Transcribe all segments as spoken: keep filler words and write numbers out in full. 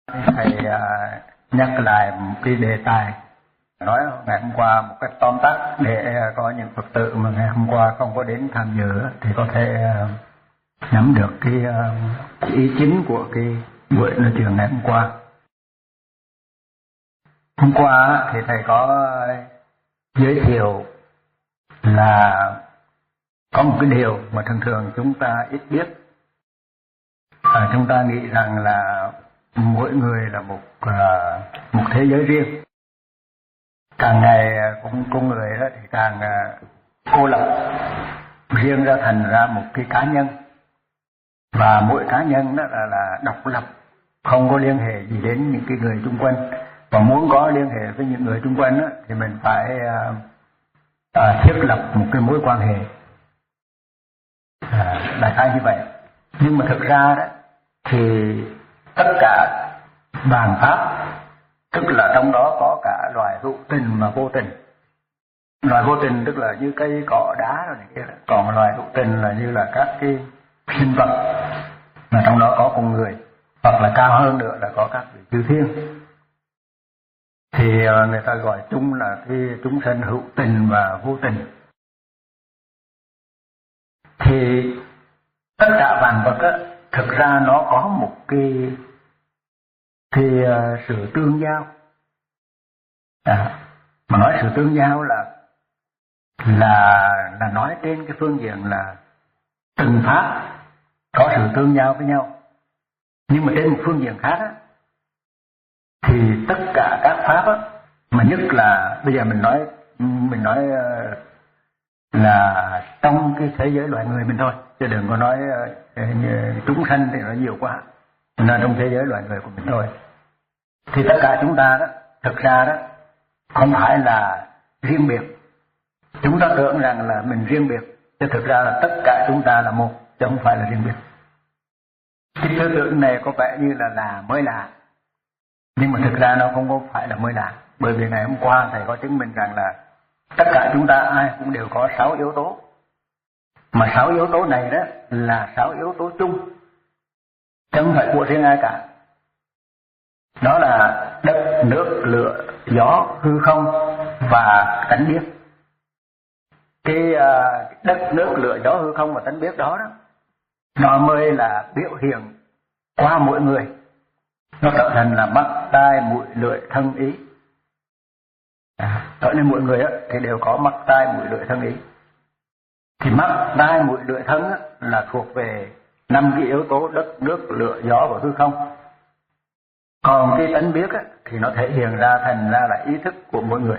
Thầy uh, nhắc lại một cái đề tài nói ngày hôm qua một cách tóm tắt để có những Phật tử mà ngày hôm qua không có đến tham dự thì có thể uh, nắm được cái, uh, cái ý chính của cái buổi nói chuyện ngày hôm qua. Hôm qua thì thầy có giới thiệu là có một cái điều mà thường thường chúng ta ít biết. À, chúng ta nghĩ rằng là mỗi người là một uh, một thế giới riêng. Càng ngày con con người đó thì càng uh, cô lập, riêng ra thành ra một cái cá nhân, và mỗi cá nhân đó là, là độc lập, không có liên hệ gì đến những cái người xung quanh. Và muốn có liên hệ với những người xung quanh đó, thì mình phải uh, uh, thiết lập một cái mối quan hệ, uh, đại khái như vậy. Nhưng mà thực ra đó thì tất cả bàn pháp, tức là trong đó có cả loài hữu tình và vô tình. Loài vô tình tức là như cây cỏ đá rồi này kia, còn loài hữu tình là như là các cái sinh vật, mà trong đó có con người, hoặc là cao hơn nữa là có các vị chư thiên. Thì người ta gọi chung là cái chúng sanh hữu tình và vô tình. Thì tất cả vạn vật á, thực ra nó có một cái cái uh, sự tương giao. À, mà nói sự tương giao là là là nói trên cái phương diện là từng pháp có sự tương giao với nhau. Nhưng mà trên một phương diện khác á, thì tất cả các pháp á, mà nhất là bây giờ mình nói mình nói uh, là trong cái thế giới loài người mình thôi, chứ đừng có nói uh, chúng sanh thì nó nhiều quá, nên trong thế giới loài người của mình thôi. Thì tất cả chúng ta đó, thực ra đó không phải là riêng biệt. Chúng ta tưởng rằng là mình riêng biệt, chứ thực ra là tất cả chúng ta là một, chứ không phải là riêng biệt. Cái tư tưởng này có vẻ như là là mới lạ, nhưng mà thực ra nó không có phải là mới lạ. Bởi vì ngày hôm qua thầy có chứng minh rằng là tất cả chúng ta ai cũng đều có sáu yếu tố. Mà sáu yếu tố này đó là sáu yếu tố chung, chứ không phải của riêng ai cả. Đó là đất, nước, lửa, gió, hư không và tánh biết. Cái uh, đất, nước, lửa, gió, hư không và tánh biết đó, đó nó mới là biểu hiện qua mỗi người. Nó trở thành là mắt, tai, mũi, lưỡi, thân, ý. À, cho nên mỗi người á, thì đều có mắt, tai, mũi, lưỡi, thân, ý. Thì mắt, tai, mũi, lưỡi, thân á, là thuộc về năm cái yếu tố đất, nước, lửa, gió và hư không. Còn cái tánh biết á, thì nó thể hiện ra thành ra là ý thức của mỗi người.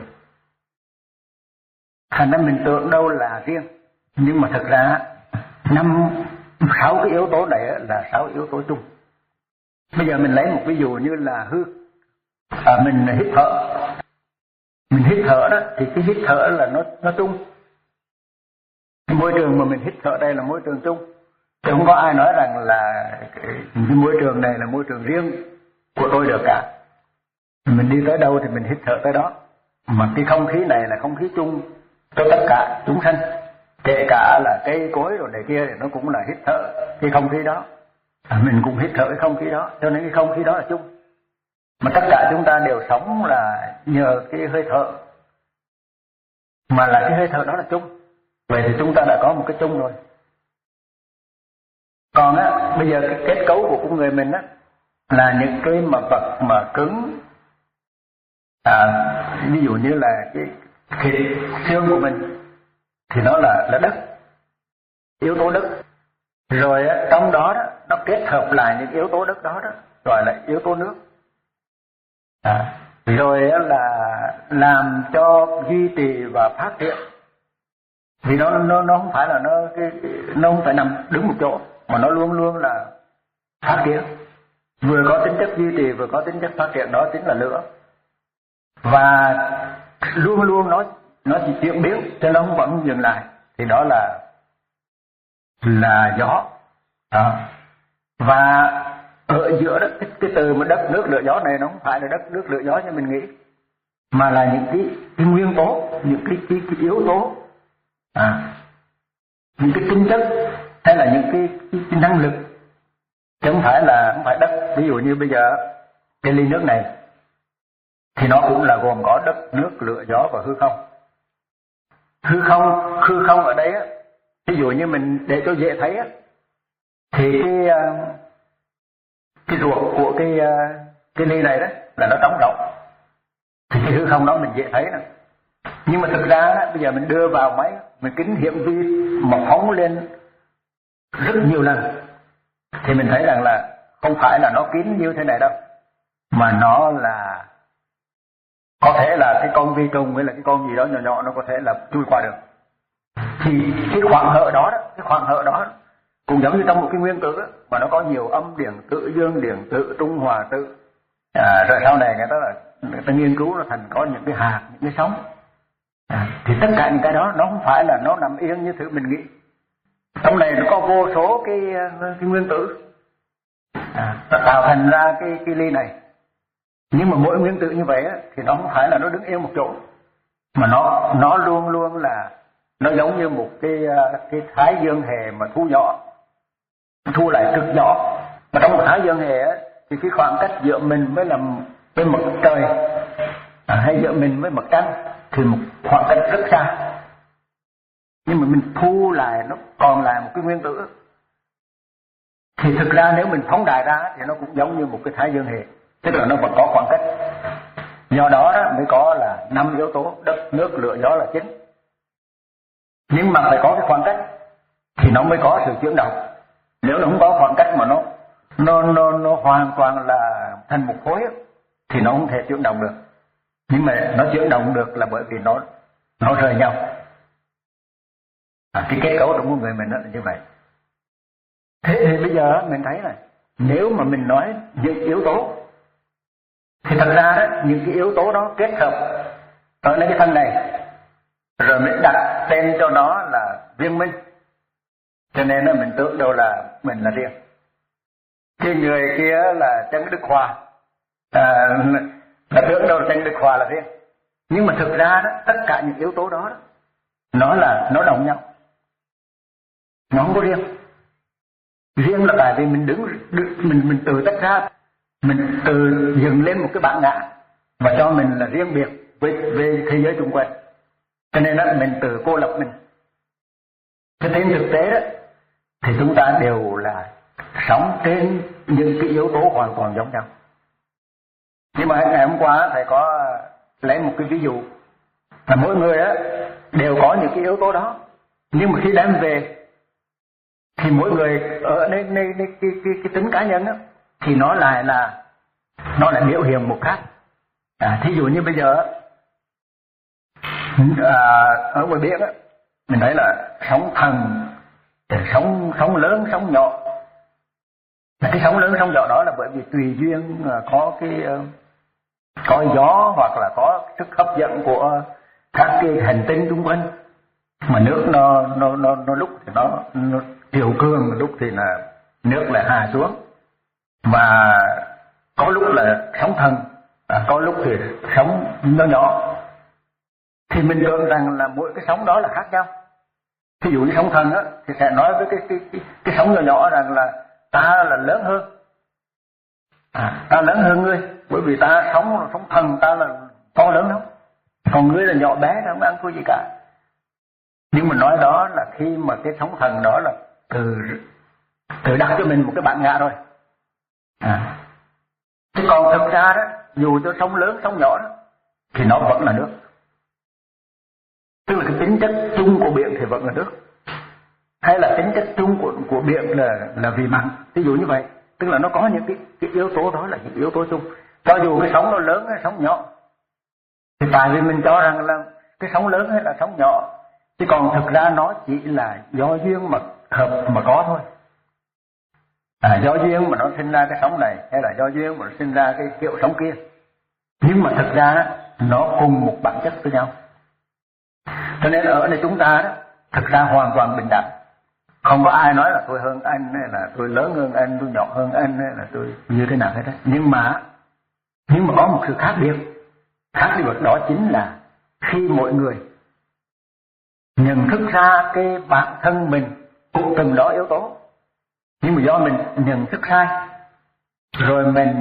Thành ra mình tưởng đâu là riêng, nhưng mà thực ra năm sáu cái yếu tố này là sáu yếu tố chung. Bây giờ mình lấy một ví dụ như là hư, à, mình hít thở, mình hít thở đó thì cái hít thở là nó nó chung. Cái môi trường mà mình hít thở đây là môi trường chung, chứ không có ai nói rằng là cái, cái môi trường này là môi trường riêng của tôi được cả. Mình đi tới đâu thì mình hít thở tới đó. Mà cái không khí này là không khí chung cho tất cả chúng sanh, kể cả là cây cối rồi này kia thì nó cũng là hít thở cái không khí đó. À, mình cũng hít thở cái không khí đó, cho nên cái không khí đó là chung. Mà tất cả chúng ta đều sống là nhờ cái hơi thở, mà là cái hơi thở đó là chung. Vậy thì chúng ta đã có một cái chung rồi. Còn á, bây giờ cái kết cấu của con người mình á là những cái mà vật mà cứng, à, ví dụ như là cái thịt xương của mình thì nó là là đất, yếu tố đất. Rồi á, trong đó, đó nó kết hợp lại những yếu tố đất đó đó gọi là yếu tố nước. À, rồi á, là làm cho duy trì và phát triển. Vì nó nó nó không phải là nó cái nó không phải nằm đứng một chỗ, mà nó luôn luôn là phát triển. Vừa có tính chất duy trì vừa có tính chất phát triển, đó chính là lửa. Và luôn luôn nó nó chỉ chuyển biến, cho nó không vẫn dừng lại, thì đó là là gió. Đó. Và ở giữa đó, cái, cái từ mà đất nước lửa gió này nó không phải là đất nước lửa gió như mình nghĩ, mà là những cái, cái nguyên tố, những cái, cái, cái yếu tố, à, những cái tính chất hay là những cái, cái, cái năng lực, chứ không phải là không phải đất. Ví dụ như bây giờ cái ly nước này thì nó cũng là gồm có đất, nước, lửa, gió và hư không. Hư không, hư không ở đây á, ví dụ như mình để cho dễ thấy á, thì cái cái ruột của cái cái ly này đó là nó trống rỗng, thì cái hư không đó mình dễ thấy đó. Nhưng mà thực ra đó, bây giờ mình đưa vào máy, mình kính hiển vi mà phóng lên rất nhiều lần, thì mình thấy rằng là không phải là nó kín như thế này đâu, mà nó là có thể là cái con vi trùng hay là cái con gì đó nhỏ nhỏ nó có thể là chui qua được. Thì cái khoảng hở đó, đó cái khoảng hở đó cũng giống như trong một cái nguyên tử đó, mà nó có nhiều âm điện tử, dương điện tử, trung hòa tử. À, rồi sau này người ta là người ta nghiên cứu nó thành có những cái hạt, những cái sóng. À, thì tất cả những cái đó nó không phải là nó nằm yên như thứ mình nghĩ. Trong này nó có vô số cái, cái nguyên tử à, tạo thành ra cái, cái ly này. Nhưng mà mỗi nguyên tử như vậy á, thì nó không phải là nó đứng yên một chỗ, mà nó nó luôn luôn là nó giống như một cái cái thái dương hệ mà thu nhỏ, thu lại cực nhỏ. Mà trong một thái dương hệ á, thì cái khoảng cách giữa mình với là với mặt trời à, hay giữa mình với mặt trăng thì một khoảng cách rất xa. Nhưng mà mình thu lại nó còn lại một cái nguyên tử, thì thực ra nếu mình phóng đại ra thì nó cũng giống như một cái thái dương hệ, tức là nó vẫn có khoảng cách. Do đó, đó mới có là năm yếu tố đất, nước, lửa, gió là chính. Nhưng mà phải có cái khoảng cách thì nó mới có sự chuyển động. Nếu nó không có khoảng cách mà nó nó nó nó hoàn toàn là thành một khối thì nó không thể chuyển động được. Nhưng mà nó chuyển động được là bởi vì nó nó rời nhau. À, cái kết cấu của con người mình đó là như vậy. Thế thì bây giờ mình thấy này, nếu mà mình nói những yếu tố thì thật ra đó, những cái yếu tố đó kết hợp ở nơi cái thân này, rồi mình đặt tên cho nó là riêng minh, cho nên là mình tưởng đâu là mình là riêng. Cái người kia là Trần Đức Hòa à, là tưởng đâu là Trần Đức Hòa là riêng. Nhưng mà thực ra đó, tất cả những yếu tố đó, đó nó là nó đồng nhau, nó không có riêng. Riêng là tại vì mình đứng, đứng mình mình tự tách ra, mình tự dựng lên một cái bản ngã và cho mình là riêng biệt với, với thế giới xung quanh, cho nên là mình tự cô lập mình. Cho nên thực tế đó thì chúng ta đều là sống trên những cái yếu tố hoàn toàn giống nhau. Nhưng mà ngày hôm qua thầy có lấy một cái ví dụ là mỗi người á đều có những cái yếu tố đó, nhưng mà khi đem về thì mỗi người ở nơi, nơi, nơi cái, cái, cái tính cá nhân á thì nó lại là nó lại biểu hiện một khác. À, thí dụ như bây giờ à, ở ngoài biển á, mình thấy là sóng thần, sóng sóng lớn, sóng nhỏ. Cái sóng lớn, sóng nhỏ đó là bởi vì tùy duyên có cái có gió hoặc là có sức hấp dẫn của các cái hành tinh xung quanh, mà nước nó nó nó, nó lúc thì nó, nó triều cường, lúc thì là nước lại hạ xuống, và có lúc là sóng thần, à, có lúc thì sóng nhỏ nhỏ. Thì mình tưởng rằng là mỗi cái sóng đó là khác nhau. Ví dụ như sóng thần á thì sẽ nói với cái cái cái, cái sóng nhỏ nhỏ rằng là ta là lớn hơn, à, ta lớn hơn ngươi, bởi vì ta sống sóng thần, ta là to lớn lắm, còn ngươi là nhỏ bé, không ăn thua gì cả. Nhưng mà nói đó là khi mà cái sóng thần đó là từ từ đặt cho mình một cái bản ngã rồi. À, chứ còn thực ra đó, dù cho sóng lớn sóng nhỏ đó thì nó vẫn là nước, tức là cái tính chất chung của biển thì vẫn là nước, hay là tính chất chung của của biển là là vì mặn, ví dụ như vậy. Tức là nó có những cái, cái yếu tố đó là những yếu tố chung, cho dù cái sóng nó lớn hay sóng nhỏ, thì tại vì mình cho rằng là cái sóng lớn hay là sóng nhỏ, chứ còn thực ra nó chỉ là do duyên mà hợp mà có thôi. À, do duyên mà nó sinh ra cái sóng này, hay là do duyên mà nó sinh ra cái kiểu sóng kia, nhưng mà thực ra nó cùng một bản chất với nhau. Cho nên ở đây chúng ta đó, thực ra hoàn toàn bình đẳng, không có ai nói là tôi hơn anh, hay là tôi lớn hơn anh, tôi nhỏ hơn anh, hay là tôi như thế nào hết đó. Nhưng mà nhưng mà có một sự khác biệt, khác biệt đó chính là khi mỗi người nhận thức ra cái bản thân mình cũng từng đó yếu tố, nhưng mà do mình nhận thức sai, rồi mình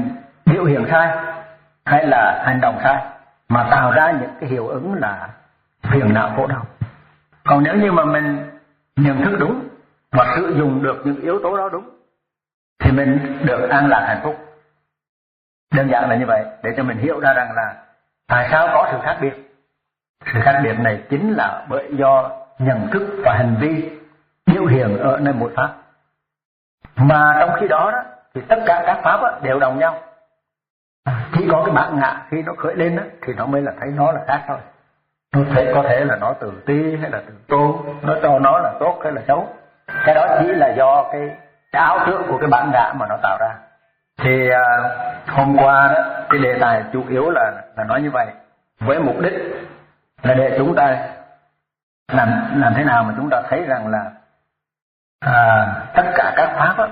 biểu hiện sai hay là hành động sai mà tạo ra những cái hiệu ứng là phiền não khổ đau. Còn nếu như mà mình nhận thức đúng và sử dụng được những yếu tố đó đúng thì mình được an lạc hạnh phúc. Đơn giản là như vậy, để cho mình hiểu ra rằng là tại sao có sự khác biệt. Sự khác biệt này chính là bởi do nhận thức và hành vi biểu hiện ở nơi một pháp. Mà trong khi đó, đó thì tất cả các pháp đó, đều đồng nhau. Chỉ có cái bản ngã khi nó khởi lên đó, thì nó mới là thấy nó là khác thôi. Nó thấy có thể là nó tự ti hay là tự tôn, nó cho nó là tốt hay là xấu. Cái đó chỉ là do cái, cái ảo tưởng của cái bản ngã mà nó tạo ra. Thì à, hôm qua đó cái đề tài chủ yếu là là nói như vậy, với mục đích là để chúng ta làm làm thế nào mà chúng ta thấy rằng là à, tất cả các pháp đó,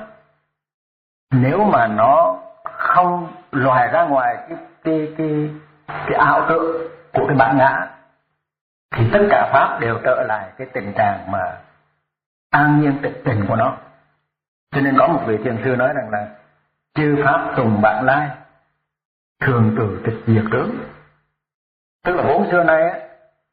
nếu mà nó không lòi ra ngoài cái cái cái cái ảo tưởng của cái bản ngã thì tất cả pháp đều trở lại cái tình trạng mà an nhiên tịch tình của nó. Cho nên có một vị thiền sư nói rằng là chư pháp tùng bản lai, thường tử tịch diệt tướng. Tức là vốn xưa nay á,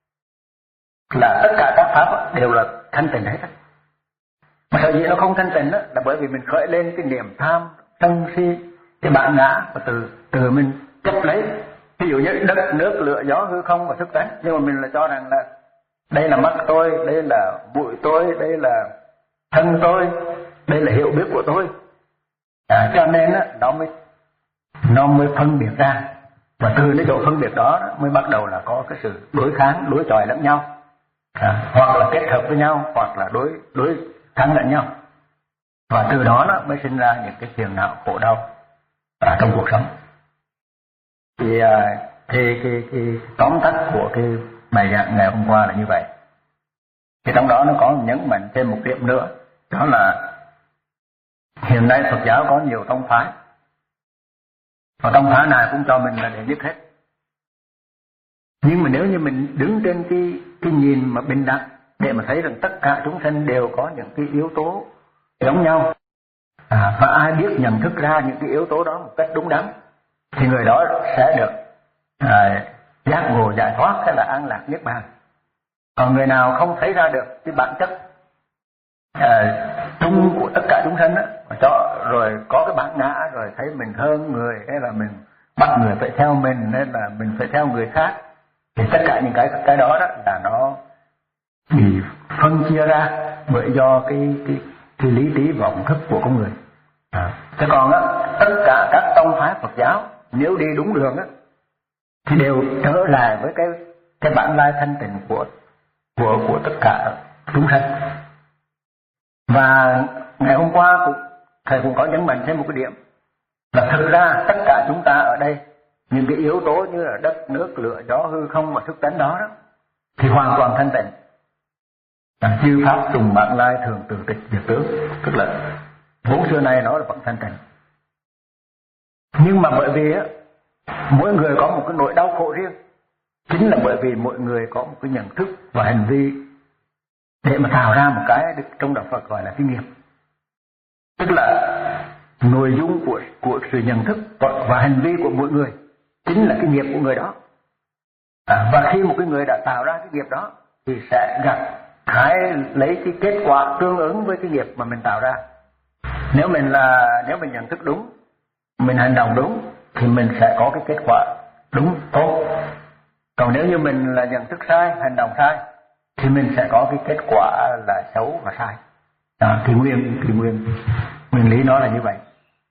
là tất cả các pháp đều là thanh tịnh hết. Mà sở dĩ nó không thanh tịnh á, là bởi vì mình khởi lên cái niềm tham, sân si, cái bản ngã và từ từ mình chấp lấy. Ví dụ như đất, nước, lửa, gió, hư không và thức tánh, nhưng mà mình là cho rằng là đây là mắt tôi, đây là bụi tôi, đây là thân tôi, đây là hiểu biết của tôi. À, cho nên á, nó mới nó mới phân biệt ra, và từ cái chỗ phân biệt đó, đó mới bắt đầu là có cái sự đối kháng, đối chọi lẫn nhau, à, hoặc là kết hợp với nhau, hoặc là đối đối kháng lẫn nhau, và từ đó nó mới sinh ra những cái phiền não khổ đau à, trong cuộc sống. Thì à, thì cái, cái tóm tắt của cái bài giảng ngày hôm qua là như vậy. Thì trong đó nó có nhấn mạnh thêm một điểm nữa, đó là hiện nay Phật giáo có nhiều tông phái, và tông phái nào cũng cho mình là đệ nhất hết. Nhưng mà nếu như mình đứng trên cái cái nhìn mà bình đẳng để mà thấy rằng tất cả chúng sanh đều có những cái yếu tố giống nhau, à, và ai biết nhận thức ra những cái yếu tố đó một cách đúng đắn thì người đó sẽ được à, giác ngộ giải thoát hay là an lạc niết bàn. Còn người nào không thấy ra được cái bản chất à, chung của tất cả chúng sanh á, cho rồi có cái bản ngã, rồi thấy mình hơn người, hay là mình bắt người phải theo mình, nên là mình phải theo người khác, thì tất cả những cái cái đó đó là nó bị phân chia ra bởi do cái cái, cái lý trí vọng thức của con người. À, thế còn á, tất cả các tông phái Phật giáo nếu đi đúng đường á thì đều trở lại với cái cái bản lai thanh tịnh của của của tất cả chúng sanh. Và ngày hôm qua cũng, thầy cũng có nhấn mạnh thêm một cái điểm là thực ra tất cả chúng ta ở đây, những cái yếu tố như là đất, nước, lửa, gió, hư không và thức tánh đó, đó thì hoàn toàn thanh tịnh. Chư pháp tùng bản lai, thường từ tịch diệt tướng, tức là vốn xưa nay nó là vẫn thanh tịnh. Nhưng mà bởi vì á, mỗi người có một cái nỗi đau khổ riêng, chính là bởi vì mỗi người có một cái nhận thức và hành vi để mà tạo ra một cái trong đạo Phật gọi là cái nghiệp. Tức là nội dung của của sự nhận thức và, và hành vi của mỗi người chính là cái nghiệp của người đó. À, và khi một cái người đã tạo ra cái nghiệp đó thì sẽ gặp hãy lấy cái kết quả tương ứng với cái nghiệp mà mình tạo ra. Nếu mình là nếu mình nhận thức đúng, mình hành động đúng thì mình sẽ có cái kết quả đúng tốt. Còn nếu như mình là nhận thức sai, hành động sai thì mình sẽ có cái kết quả là xấu và sai. Đó, thì nguyên thì nguyên nguyên lý nó là như vậy.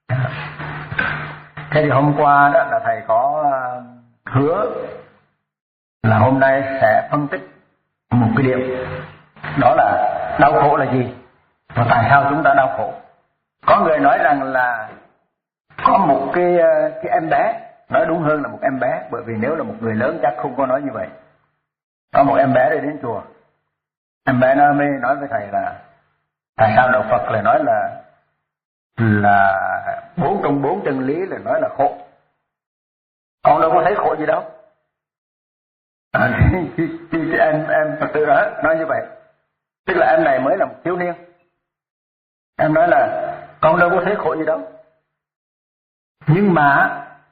Thế thì hôm qua đó là thầy có hứa là hôm nay sẽ phân tích một cái điểm, đó là đau khổ là gì và tại sao chúng ta đau khổ. Có người nói rằng là có một cái cái em bé, nói đúng hơn là một em bé, bởi vì nếu là một người lớn chắc không có nói như vậy. Có một em bé đi đến chùa, em bé nó mới nói với thầy là tại sao đạo Phật lại nói là là bốn trong bốn chân lý là nói là khổ, con đâu có thấy khổ gì đâu. À, thì, thì, thì em em Phật tử đó nói như vậy, tức là em này mới là một thiếu niên, em nói là con đâu có thấy khổ gì đâu. Nhưng mà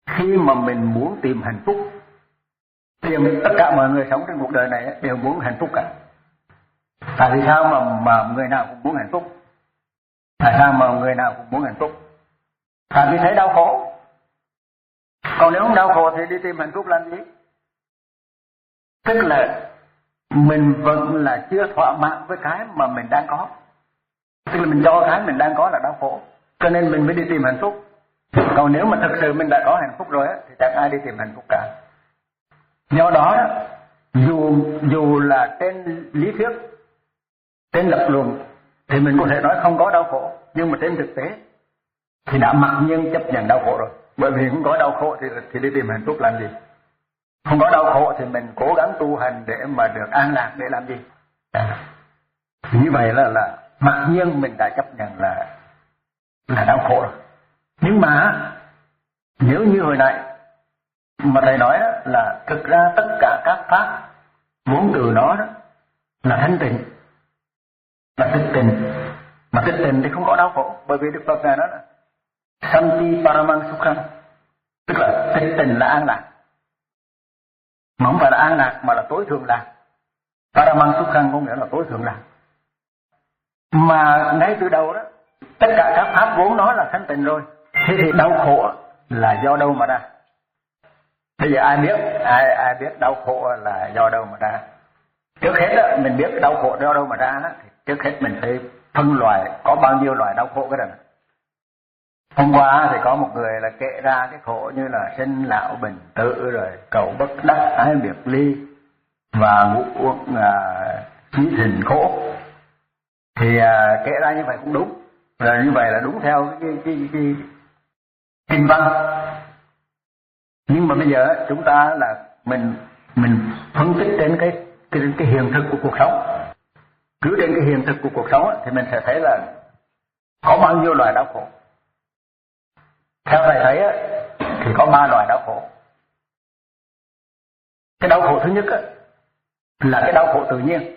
khi mà mình muốn tìm hạnh phúc, tìm tất cả mọi người sống trên cuộc đời này đều muốn hạnh phúc cả. Tại vì sao mà mà người nào cũng muốn hạnh phúc? Tại sao mà người nào cũng muốn hạnh phúc? Tại vì thấy đau khổ. Còn nếu không đau khổ thì đi tìm hạnh phúc làm gì? Tức là mình vẫn là chưa thỏa mãn với cái mà mình đang có. Tức là mình cho cái mình đang có là đau khổ, cho nên mình mới đi tìm hạnh phúc. Còn nếu mà thực sự mình đã có hạnh phúc rồi á, thì chẳng ai đi tìm hạnh phúc cả. Do đó, đó dù dù là trên lý thuyết, trên lập luận thì mình có thể nói không có đau khổ, nhưng mà trên thực tế thì đã mặc nhiên chấp nhận đau khổ rồi. Bởi vì không có đau khổ thì thì đi tìm hạnh phúc làm gì? Không có đau khổ thì mình cố gắng tu hành để mà được an lạc để làm gì? À, như vậy là là mặc nhiên mình đã chấp nhận là là đau khổ rồi. Nhưng mà nếu như hồi nãy mà thầy nói là thực ra tất cả các pháp vốn từ nó đó là thanh tịnh, là tích tình, mà tích tình thì không có đau khổ. Bởi vì Đức Phật ngài nói là Santi Paramang Sukham, tức là tích tình là an lạc, mà không phải là an lạc mà là tối thượng lạc. Paramang Sukham có nghĩa là tối thượng lạc. Mà ngay từ đầu đó tất cả các pháp vốn nó là thanh tịnh rồi, thế thì đau khổ là do đâu mà ra? Bây giờ ai biết ai ai biết đau khổ là do đâu mà ra? Trước hết đó, mình biết đau khổ do đâu mà ra đó, thì trước hết mình phải phân loại có bao nhiêu loại đau khổ cái đó. Hôm qua thì có một người là kể ra cái khổ như là sinh lão bệnh tử, rồi cầu bất đắc, ái biệt ly và ngũ uẩn chí thìn khổ. Thì à, kể ra như vậy cũng đúng, rồi như vậy là đúng theo cái cái cái, cái kinh văn. Nhưng mà bây giờ chúng ta là mình mình phân tích trên cái cái cái hiện thực của cuộc sống. Cứ trên cái hiện thực của cuộc sống thì mình sẽ thấy là có bao nhiêu loại đau khổ. Theo thầy thấy thì có ba loại đau khổ. Cái đau khổ thứ nhất là cái đau khổ tự nhiên.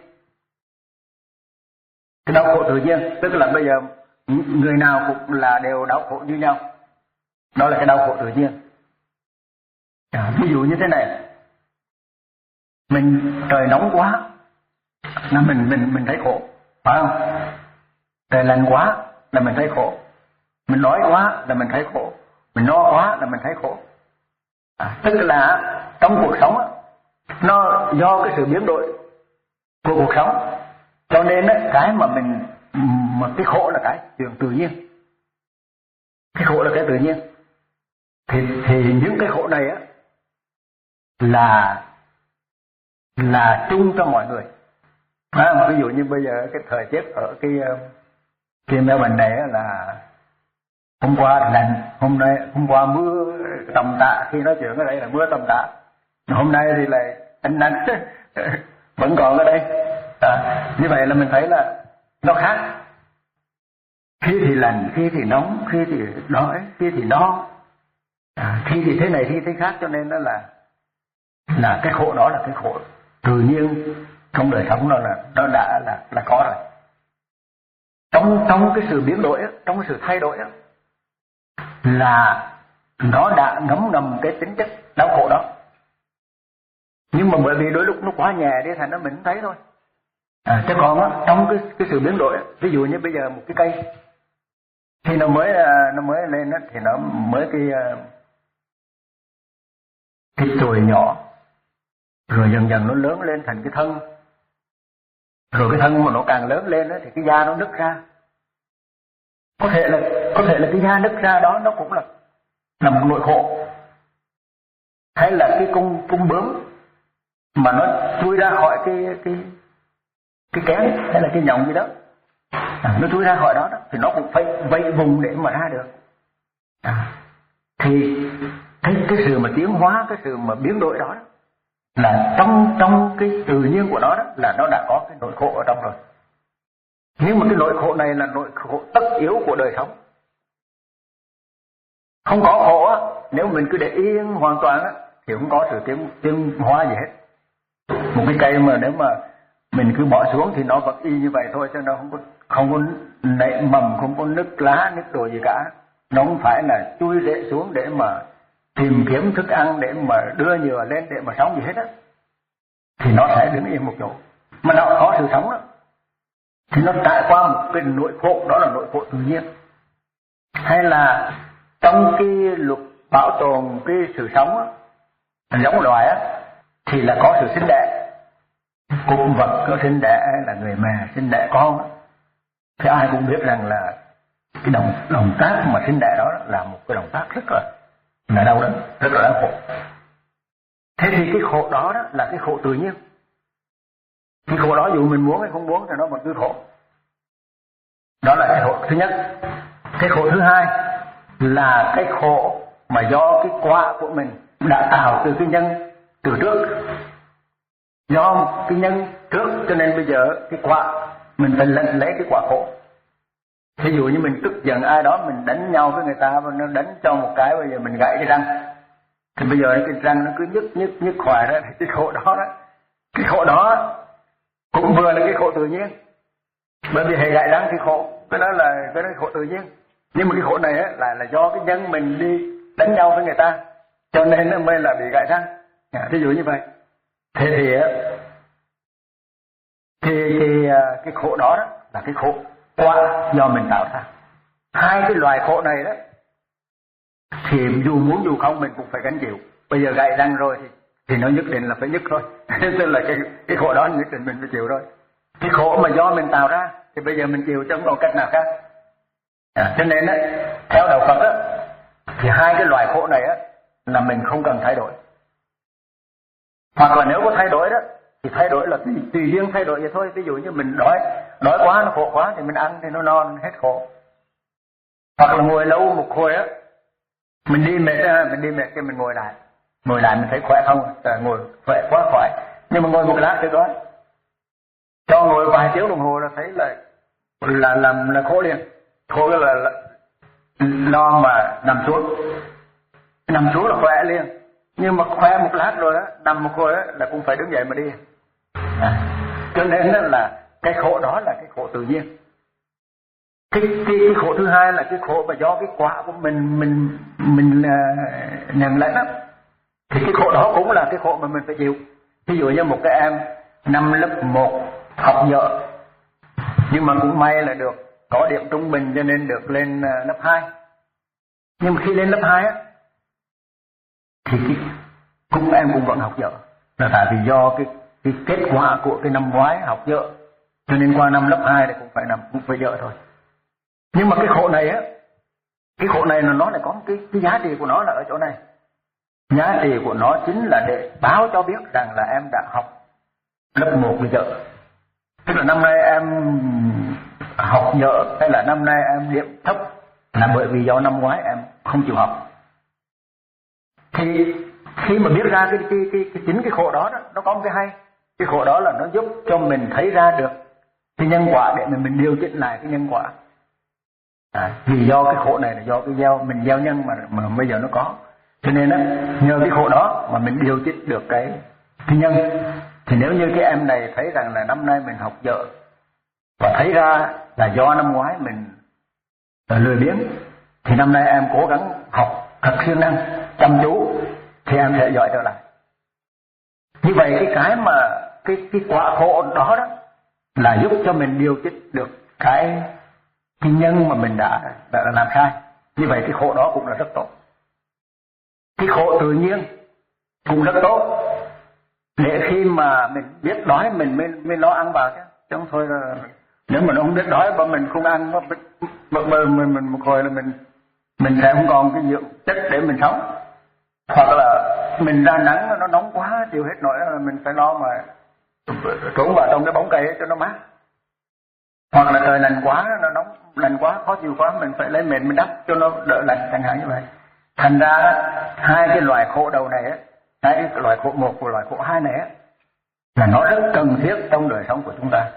Cái đau khổ tự nhiên tức là bây giờ người nào cũng là đều đau khổ như nhau. Đó là cái đau khổ tự nhiên. À, ví dụ như thế này, mình trời nóng quá là mình mình mình thấy khổ, phải không? Trời lạnh quá là mình thấy khổ, mình đói quá là mình thấy khổ, mình no quá là mình thấy khổ. À, tức là trong cuộc sống á, nó do cái sự biến đổi của cuộc sống, cho nên á, cái mà mình mà cái khổ là cái chuyện tự nhiên. Cái khổ là cái tự nhiên. Thì thì những cái khổ này á là là chung cho mọi người. À, ví dụ như bây giờ cái thời tiết ở cái cái Melbourne này là hôm qua lạnh, hôm nay hôm qua mưa tầm tã, khi nói chuyện ở đây là mưa tầm tã, hôm nay thì lại ánh nắng vẫn còn ở đây. À, như vậy là mình thấy là nó khác. Khi thì lạnh, khi thì nóng, khi thì đói, khi thì no, à, khi thì thế này, khi thế khác, cho nên đó là là cái khổ đó là cái khổ tự nhiên trong đời sống, đó là nó đã là là có rồi. Trong trong cái sự biến đổi, trong cái sự thay đổi là nó đã ngấm ngầm cái tính chất đau khổ đó. Nhưng mà bởi vì đôi lúc nó quá nhẹ đi thành nó mình không thấy thôi. À, chứ còn á, trong cái cái sự biến đổi, ví dụ như bây giờ một cái cây khi nó mới nó mới lên á, thì nó mới cái cái chồi nhỏ, rồi dần dần nó lớn lên thành cái thân, rồi cái thân mà nó càng lớn lên á, thì cái da nó nứt ra. Có thể là có thể là cái da nứt ra đó nó cũng là là một nỗi khổ. Hay là cái cung cung bướm mà nó chui ra khỏi cái cái cái kén hay là cái nhộng gì đó, à, nó chui ra khỏi đó, đó thì nó cũng phải vây vùng để mà ra được. À, thì cái cái sự mà tiến hóa, cái sự mà biến đổi đó, đó là trong trong cái tự nhiên của nó đó là nó đã có cái nỗi khổ ở trong rồi. Nhưng mà cái nỗi khổ này là nỗi khổ tất yếu của đời sống. Không có khổ á, nếu mình cứ để yên hoàn toàn á, thì không có sự tiến tiến hóa gì hết. Một cái cây mà nếu mà mình cứ bỏ xuống thì nó vẫn y như vậy thôi, chứ nó không có không có nảy mầm, không có nứt lá, nứt đồ gì cả. Nó không phải là chui rễ xuống để mà tìm kiếm thức ăn để mà đưa nhựa lên để mà sống gì hết á, thì nó sẽ đứng yên một chỗ. Mà nó có sự sống đó, thì nó trải qua một cái nỗi khổ, đó là nỗi khổ tự nhiên. Hay là trong cái luật bảo tồn cái sự sống á, giống loài á, thì là có sự sinh đẻ. Cung vật có sinh đẻ, hay là người mẹ sinh đẻ con á, thì ai cũng biết rằng là cái động động tác mà sinh đẻ đó là một cái động tác rất là là đau đớn, rất là đau khổ. Thế thì cái khổ đó, đó là cái khổ tự nhiên. Cái khổ đó dù mình muốn hay không muốn thì nó vẫn cứ khổ. Đó là cái khổ thứ nhất. Cái khổ thứ hai là cái khổ mà do cái quả của mình đã tạo từ cái nhân từ trước. Do cái nhân trước cho nên bây giờ cái quả mình phải lãnh lấy cái quả khổ. Ví dụ như mình tức giận ai đó, mình đánh nhau với người ta và nó đánh cho một cái, bây giờ mình gãy cái răng, thì bây giờ cái răng nó cứ nhức nhức nhức hoài đó, cái khổ đó đó, cái khổ đó cũng vừa là cái khổ tự nhiên. Bởi vì hệ gãy răng thì khổ, cái đó là cái đó là khổ tự nhiên. Nhưng mà cái khổ này á là là do cái nhân mình đi đánh nhau với người ta, cho nên nó mới là bị gãy răng. À, ví dụ như vậy. Thế thì á, thì cái cái khổ đó, đó là cái khổ quả do mình tạo ra. Hai cái loài khổ này đó thì dù muốn dù không mình cũng phải gánh chịu. Bây giờ gãy răng rồi thì thì nó nhất định là phải nhức thôi. Tức là cái cái khổ đó nhất định mình phải chịu thôi. Cái khổ mà do mình tạo ra thì bây giờ mình chịu chứ không còn cách nào khác. À, cho nên á, theo đạo Phật á, thì hai cái loài khổ này á là mình không cần thay đổi. Hoặc là nếu có thay đổi đó thì thay đổi là tùy, tùy duyên thay đổi vậy thôi. Ví dụ như mình đói đói quá, nó khổ quá thì mình ăn thì nó no hết khổ. Hoặc là ngồi lâu một hồi á, mình đi mệt mình đi mệt thì mình ngồi lại, ngồi lại mình thấy khỏe không? À, ngồi khỏe quá khỏe. Nhưng mà ngồi một lát thì đói, cho ngồi vài tiếng đồng hồ là thấy là là làm là, là khổ liền. Khổ là, là lo mà nằm xuống, nằm xuống là khỏe liền. Nhưng mà khỏe một lát rồi á, nằm một hồi á là cũng phải đứng dậy mà đi. À, cho nên là cái khổ đó là cái khổ tự nhiên. Cái, cái, cái khổ thứ hai là cái khổ mà do cái quả của mình mình mình uh, nhận lấy đó. Thì cái khổ đó cũng là cái khổ mà mình phải chịu. Ví dụ như một cái em năm lớp một học dở, nhưng mà cũng may là được có điểm trung bình cho nên được lên uh, lớp hai. Nhưng mà khi lên lớp hai á thì cái, cũng em cũng vẫn học dở, là tại vì do cái cái kết quả của cái năm ngoái học dở, cho nên qua năm lớp hai thì cũng phải nằm cũng phải dở thôi. Nhưng mà cái khổ này á, cái khổ này là nó lại có cái cái giá trị của nó là ở chỗ này. Giá trị của nó chính là để báo cho biết rằng là em đã học lớp một bây giờ. Tức là năm nay em học dở hay là năm nay em điểm thấp là bởi vì do năm ngoái em không chịu học. Thì khi mà biết ra cái, cái, cái, cái chính cái khổ đó, đó nó có một cái hay. Cái khổ đó là nó giúp cho mình thấy ra được cái nhân quả để mình, mình điều chỉnh lại cái nhân quả. À, vì do cái khổ này là do cái gieo mình gieo nhân mà mà bây giờ nó có, cho nên á nhờ cái khổ đó mà mình điều chỉnh được cái cái nhân. Thì nếu như cái em này thấy rằng là năm nay mình học dở và thấy ra là do năm ngoái mình lười biếng, thì năm nay em cố gắng học thật siêng năng chăm chú thì em sẽ giỏi trở lại. Như vậy cái cái mà cái cái quả khổ đó đó là giúp cho mình điều chỉnh được cái cái nhân mà mình đã, đã làm sai. Như vậy cái khổ đó cũng là rất tốt. Cái khổ tự nhiên cũng rất tốt, để khi mà mình biết đói mình mới mới lo ăn vào chứ. Chứ không thôi là nếu mà nó không biết đói mà mình không ăn, mà mình mình mình một hồi là mình mình sẽ không còn cái dưỡng chất để mình sống. Hoặc là mình ra nắng nó nóng quá chịu hết nổi là mình phải lo mà trốn vào trong cái bóng cây cho nó mát. Hoặc là trời lạnh quá, nó nóng lạnh quá khó chịu quá, mình phải lấy mền mình đắp cho nó đỡ lạnh chẳng hạn như vậy. Thành ra hai cái loại khổ đầu này á, hai cái loại khổ một và loại khổ hai này á, là nó rất cần thiết trong đời sống của chúng ta.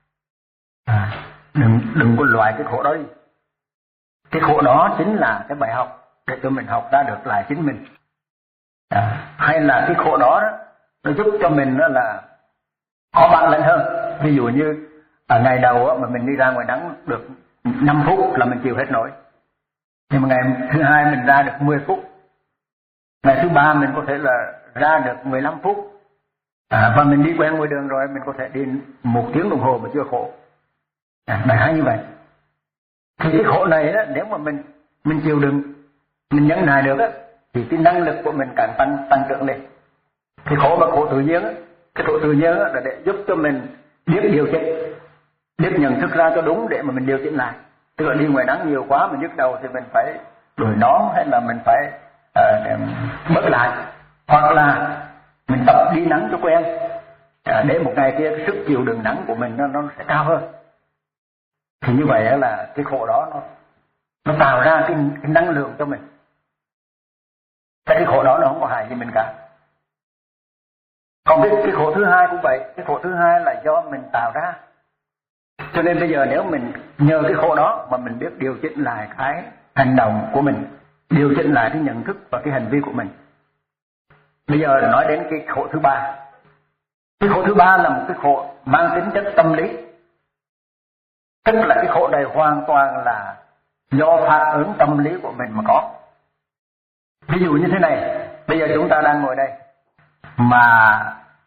À, đừng đừng có loại cái khổ đó đi. Cái khổ đó chính là cái bài học để cho mình học ra được lại chính mình. À, hay là cái khổ đó, đó nó giúp cho mình đó là có bản lĩnh hơn. Ví dụ như ở ngày đầu á, mà mình đi ra ngoài nắng được năm phút là mình chịu hết nổi. Nhưng mà ngày thứ hai mình ra được mười phút Ngày thứ ba mình có thể là ra được mười lăm phút, à, và mình đi quen ngoài đường rồi mình có thể đi một tiếng đồng hồ mà chưa khổ. À, đại khái như vậy. Thì cái khổ này đó, nếu mà mình mình chịu đựng, mình nhẫn nại được á, thì cái năng lực của mình càng tăng tăng trưởng lên. Cái khổ mà khổ tự nhiên á, cái khổ tự nhiên á là để giúp cho mình biết điều chỉnh, biết nhận thức ra cho đúng để mà mình điều chỉnh lại. Tức là đi ngoài nắng nhiều quá mình nhức đầu thì mình phải đổi nón, hay là mình phải uh, bớt lại, hoặc là mình tập đi nắng cho quen, uh, để một ngày kia cái sức chịu đựng nắng của mình nó nó sẽ cao hơn. Thì như vậy là cái khổ đó nó nó tạo ra cái, cái năng lượng cho mình. Cái khổ đó nó không có hại gì mình cả. Còn cái, cái khổ thứ hai cũng vậy. Cái khổ thứ hai là do mình tạo ra. Cho nên bây giờ nếu mình nhờ cái khổ đó mà mình biết điều chỉnh lại cái hành động của mình, điều chỉnh lại cái nhận thức và cái hành vi của mình. Bây giờ nói đến cái khổ thứ ba. Cái khổ thứ ba là một cái khổ mang tính chất tâm lý. Tức là cái khổ này hoàn toàn là do phản ứng tâm lý của mình mà có. Ví dụ như thế này, bây giờ chúng ta đang ngồi đây mà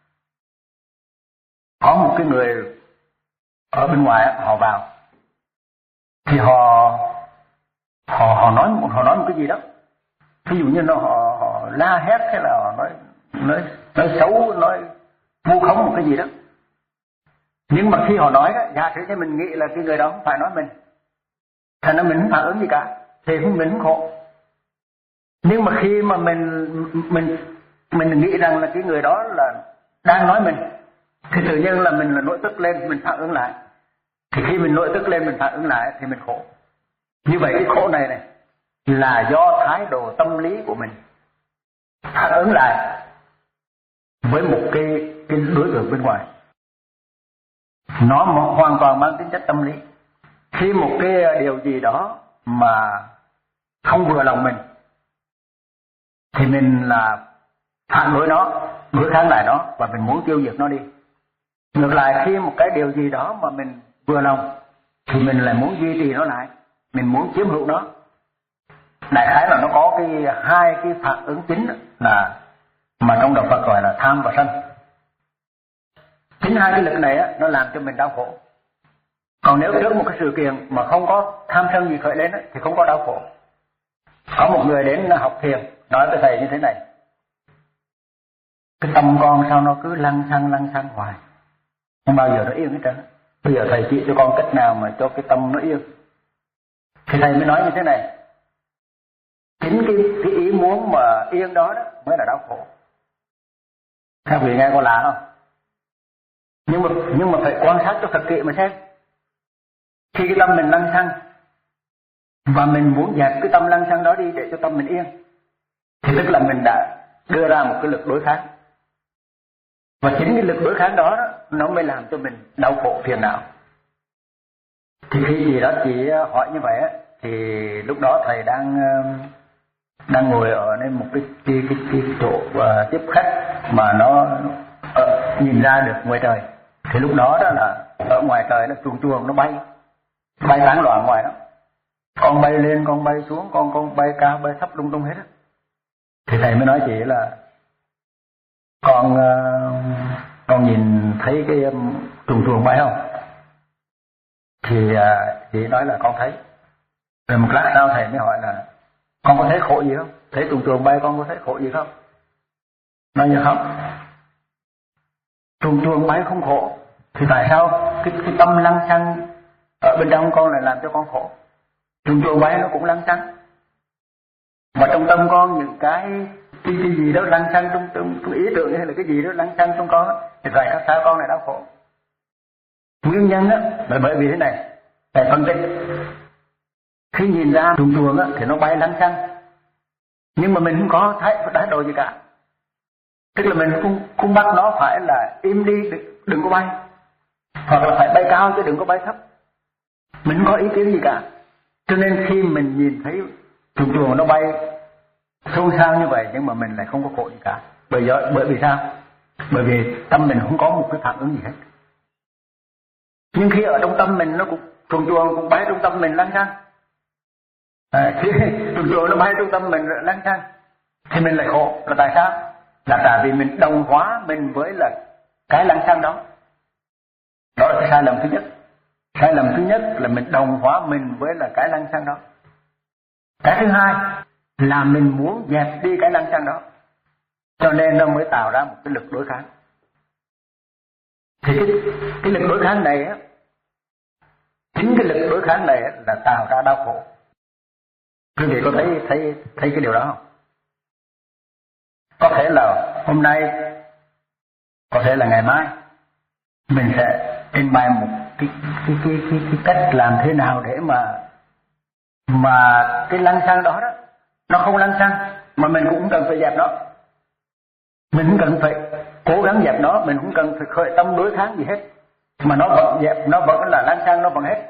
có một cái người ở bên ngoài họ vào, thì họ họ họ nói họ nói một cái gì đó, ví dụ như nó họ, họ la hét, hay là họ nói nói nói xấu, nói vu khống một cái gì đó. Nhưng mà khi họ nói đó, giả sử như mình nghĩ là cái người đó không phải nói mình, thành ra mình không phản ứng gì cả, thì mình không khổ. Nhưng mà khi mà mình mình mình nghĩ rằng là cái người đó là đang nói mình, thì tự nhiên là mình là nổi tức lên, mình phản ứng lại. Thì khi mình nổi tức lên, mình phản ứng lại thì mình khổ. Như vậy cái khổ này này là do thái độ tâm lý của mình phản ứng lại với một cái, cái đối tượng bên ngoài. Nó hoàn toàn mang tính chất tâm lý. Khi một cái điều gì đó mà không vừa lòng mình thì mình là phản đối nó, đối kháng lại nó, và mình muốn tiêu diệt nó đi. Ngược lại, khi một cái điều gì đó mà mình vừa lòng thì mình lại muốn duy trì nó lại, mình muốn chiếm hữu nó. Đại khái là nó có cái hai cái phản ứng chính là mà trong đạo Phật gọi là tham và sân. Chính hai cái lực này á, nó làm cho mình đau khổ. Còn nếu trước một cái sự kiện mà không có tham sân gì khởi lên á, thì không có đau khổ. Có một người đến học thiền nói với thầy như thế này: cái tâm con sao nó cứ lăng xăng lăng xăng hoài, không bao giờ nó yên hết trơn. Bây giờ thầy chỉ cho con cách nào mà cho cái tâm nó yên. Thì thầy mới nói như thế này: chính cái, cái ý muốn mà yên đó, đó mới là đau khổ. Các vị nghe có lạ không? Nhưng mà nhưng mà phải quan sát cho thật kỹ mà xem. Khi cái tâm mình lăng xăng và mình muốn dẹp cái tâm lăng xăng đó đi để cho tâm mình yên, thì tức là mình đã đưa ra một cái lực đối kháng. Và chính cái lực đối kháng đó, đó nó mới làm cho mình đau khổ phiền não. Thì khi gì đó chị hỏi như vậy á, thì lúc đó thầy đang đang ngồi ở nơi một cái cái cái, cái chỗ uh, tiếp khách mà nó uh, nhìn ra được ngoài trời. Thì lúc đó đó là ở ngoài trời nó chuồn chuồn nó bay bay tán loạn ngoài đó, con bay lên con bay xuống, con con bay cao bay thấp lung tung hết á. Thì thầy mới nói chị là con uh, con nhìn thấy cái um, chuồn chuồn bay không? Thì uh, chị nói là con thấy. Rồi một lát sau thầy mới hỏi là con có thấy khổ gì không? Thấy chuồn chuồn bay con có thấy khổ gì không? Nói như không. Chuồn chuồn bay không khổ, thì tại sao cái, cái tâm lăng xăng ở bên trong con lại làm cho con khổ? Chuồn chuồn bay nó cũng lăng xăng, mà trong tâm con những cái cái, cái gì đó lăng xăng trong, trong, trong ý tưởng hay là cái gì đó lăng xăng trong con đó, thì tại sao con lại đau khổ? Nguyên nhân á là bởi vì thế này, thầy phân tích. Khi nhìn ra chuồn chuồn á thì nó bay lăng xăng, nhưng mà mình không có thái thái độ gì cả. Tức là mình không không bắt nó phải là im đi, đừng, đừng có bay, hoặc là phải bay cao chứ đừng có bay thấp. Mình không có ý kiến gì cả. Cho nên khi mình nhìn thấy chuồn chuồn nó bay xôn xao như vậy, nhưng mà mình lại không có khổ gì cả. Bởi vì bởi vì sao? Bởi vì tâm mình không có một cái phản ứng gì hết. Nhưng khi ở trong tâm mình nó cũng chuồn chuồn cũng bay trong tâm mình lăng xăng. À, khi chuồn chuồn nó bay trong tâm mình lăng xăng, thì mình lại khổ. Là tại sao? Là tại vì mình đồng hóa mình với là cái lăng xăng đó. Đó là cái sai lầm thứ nhất. Sai lầm thứ nhất là mình đồng hóa mình với là cái lăng xăng đó. Cái thứ hai là mình muốn dẹp đi cái lăng xăng đó, cho nên nó mới tạo ra một cái lực đối kháng. Thì cái, cái lực đối kháng này á, chính cái lực đối kháng này á, là tạo ra đau khổ. Quý vị có thấy thấy thấy cái điều đó không? Có thể là hôm nay, có thể là ngày mai, mình sẽ trình bày một cái cái cái cái, cái cách làm thế nào để mà mà cái lăng xăng đó đó nó không lăng xăng, mà mình cũng cần phải dẹp nó. Mình không cần phải cố gắng dẹp nó, mình không cần phải khởi tâm đối kháng gì hết, mà nó vẫn dẹp, nó vẫn là lăng xăng, nó vẫn hết.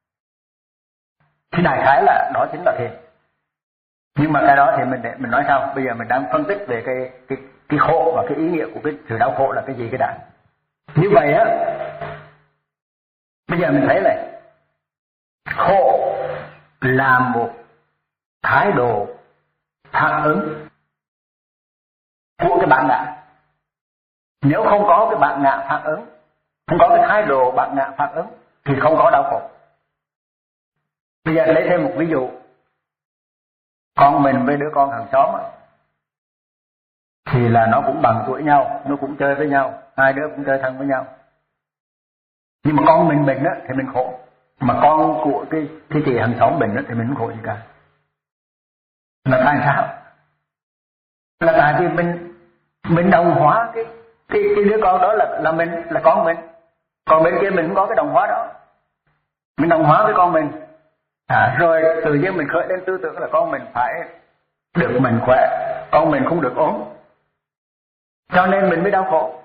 Thì đại khái là đó chính là thiền. Nhưng mà cái đó thì mình để mình nói sau. Bây giờ mình đang phân tích về cái cái cái khổ và cái ý nghĩa của cái sự đau khổ là cái gì cái đã. Như vậy á, bây giờ mình thấy này, khổ là một thái độ phản ứng của cái bản ngã. Nếu không có cái bản ngã phản ứng, không có cái thái độ bản ngã phản ứng thì không có đau khổ. Bây giờ lấy thêm một ví dụ. Con mình với đứa con hàng xóm á, thì là nó cũng bằng tuổi nhau, nó cũng chơi với nhau, hai đứa cũng chơi thân với nhau. Nhưng mà con mình bệnh á thì mình khổ, mà con của cái cái chị hàng xóm bệnh á thì mình không khổ gì cả. Là tại sao? Là tại vì mình mình đồng hóa cái cái cái đứa con đó là là mình, là con mình. Còn bên kia mình không có cái đồng hóa đó. Mình đồng hóa với con mình. À, rồi tự nhiên mình khởi lên tư tưởng là con mình phải được mình khỏe, con mình không được ốm, cho nên mình mới đau khổ.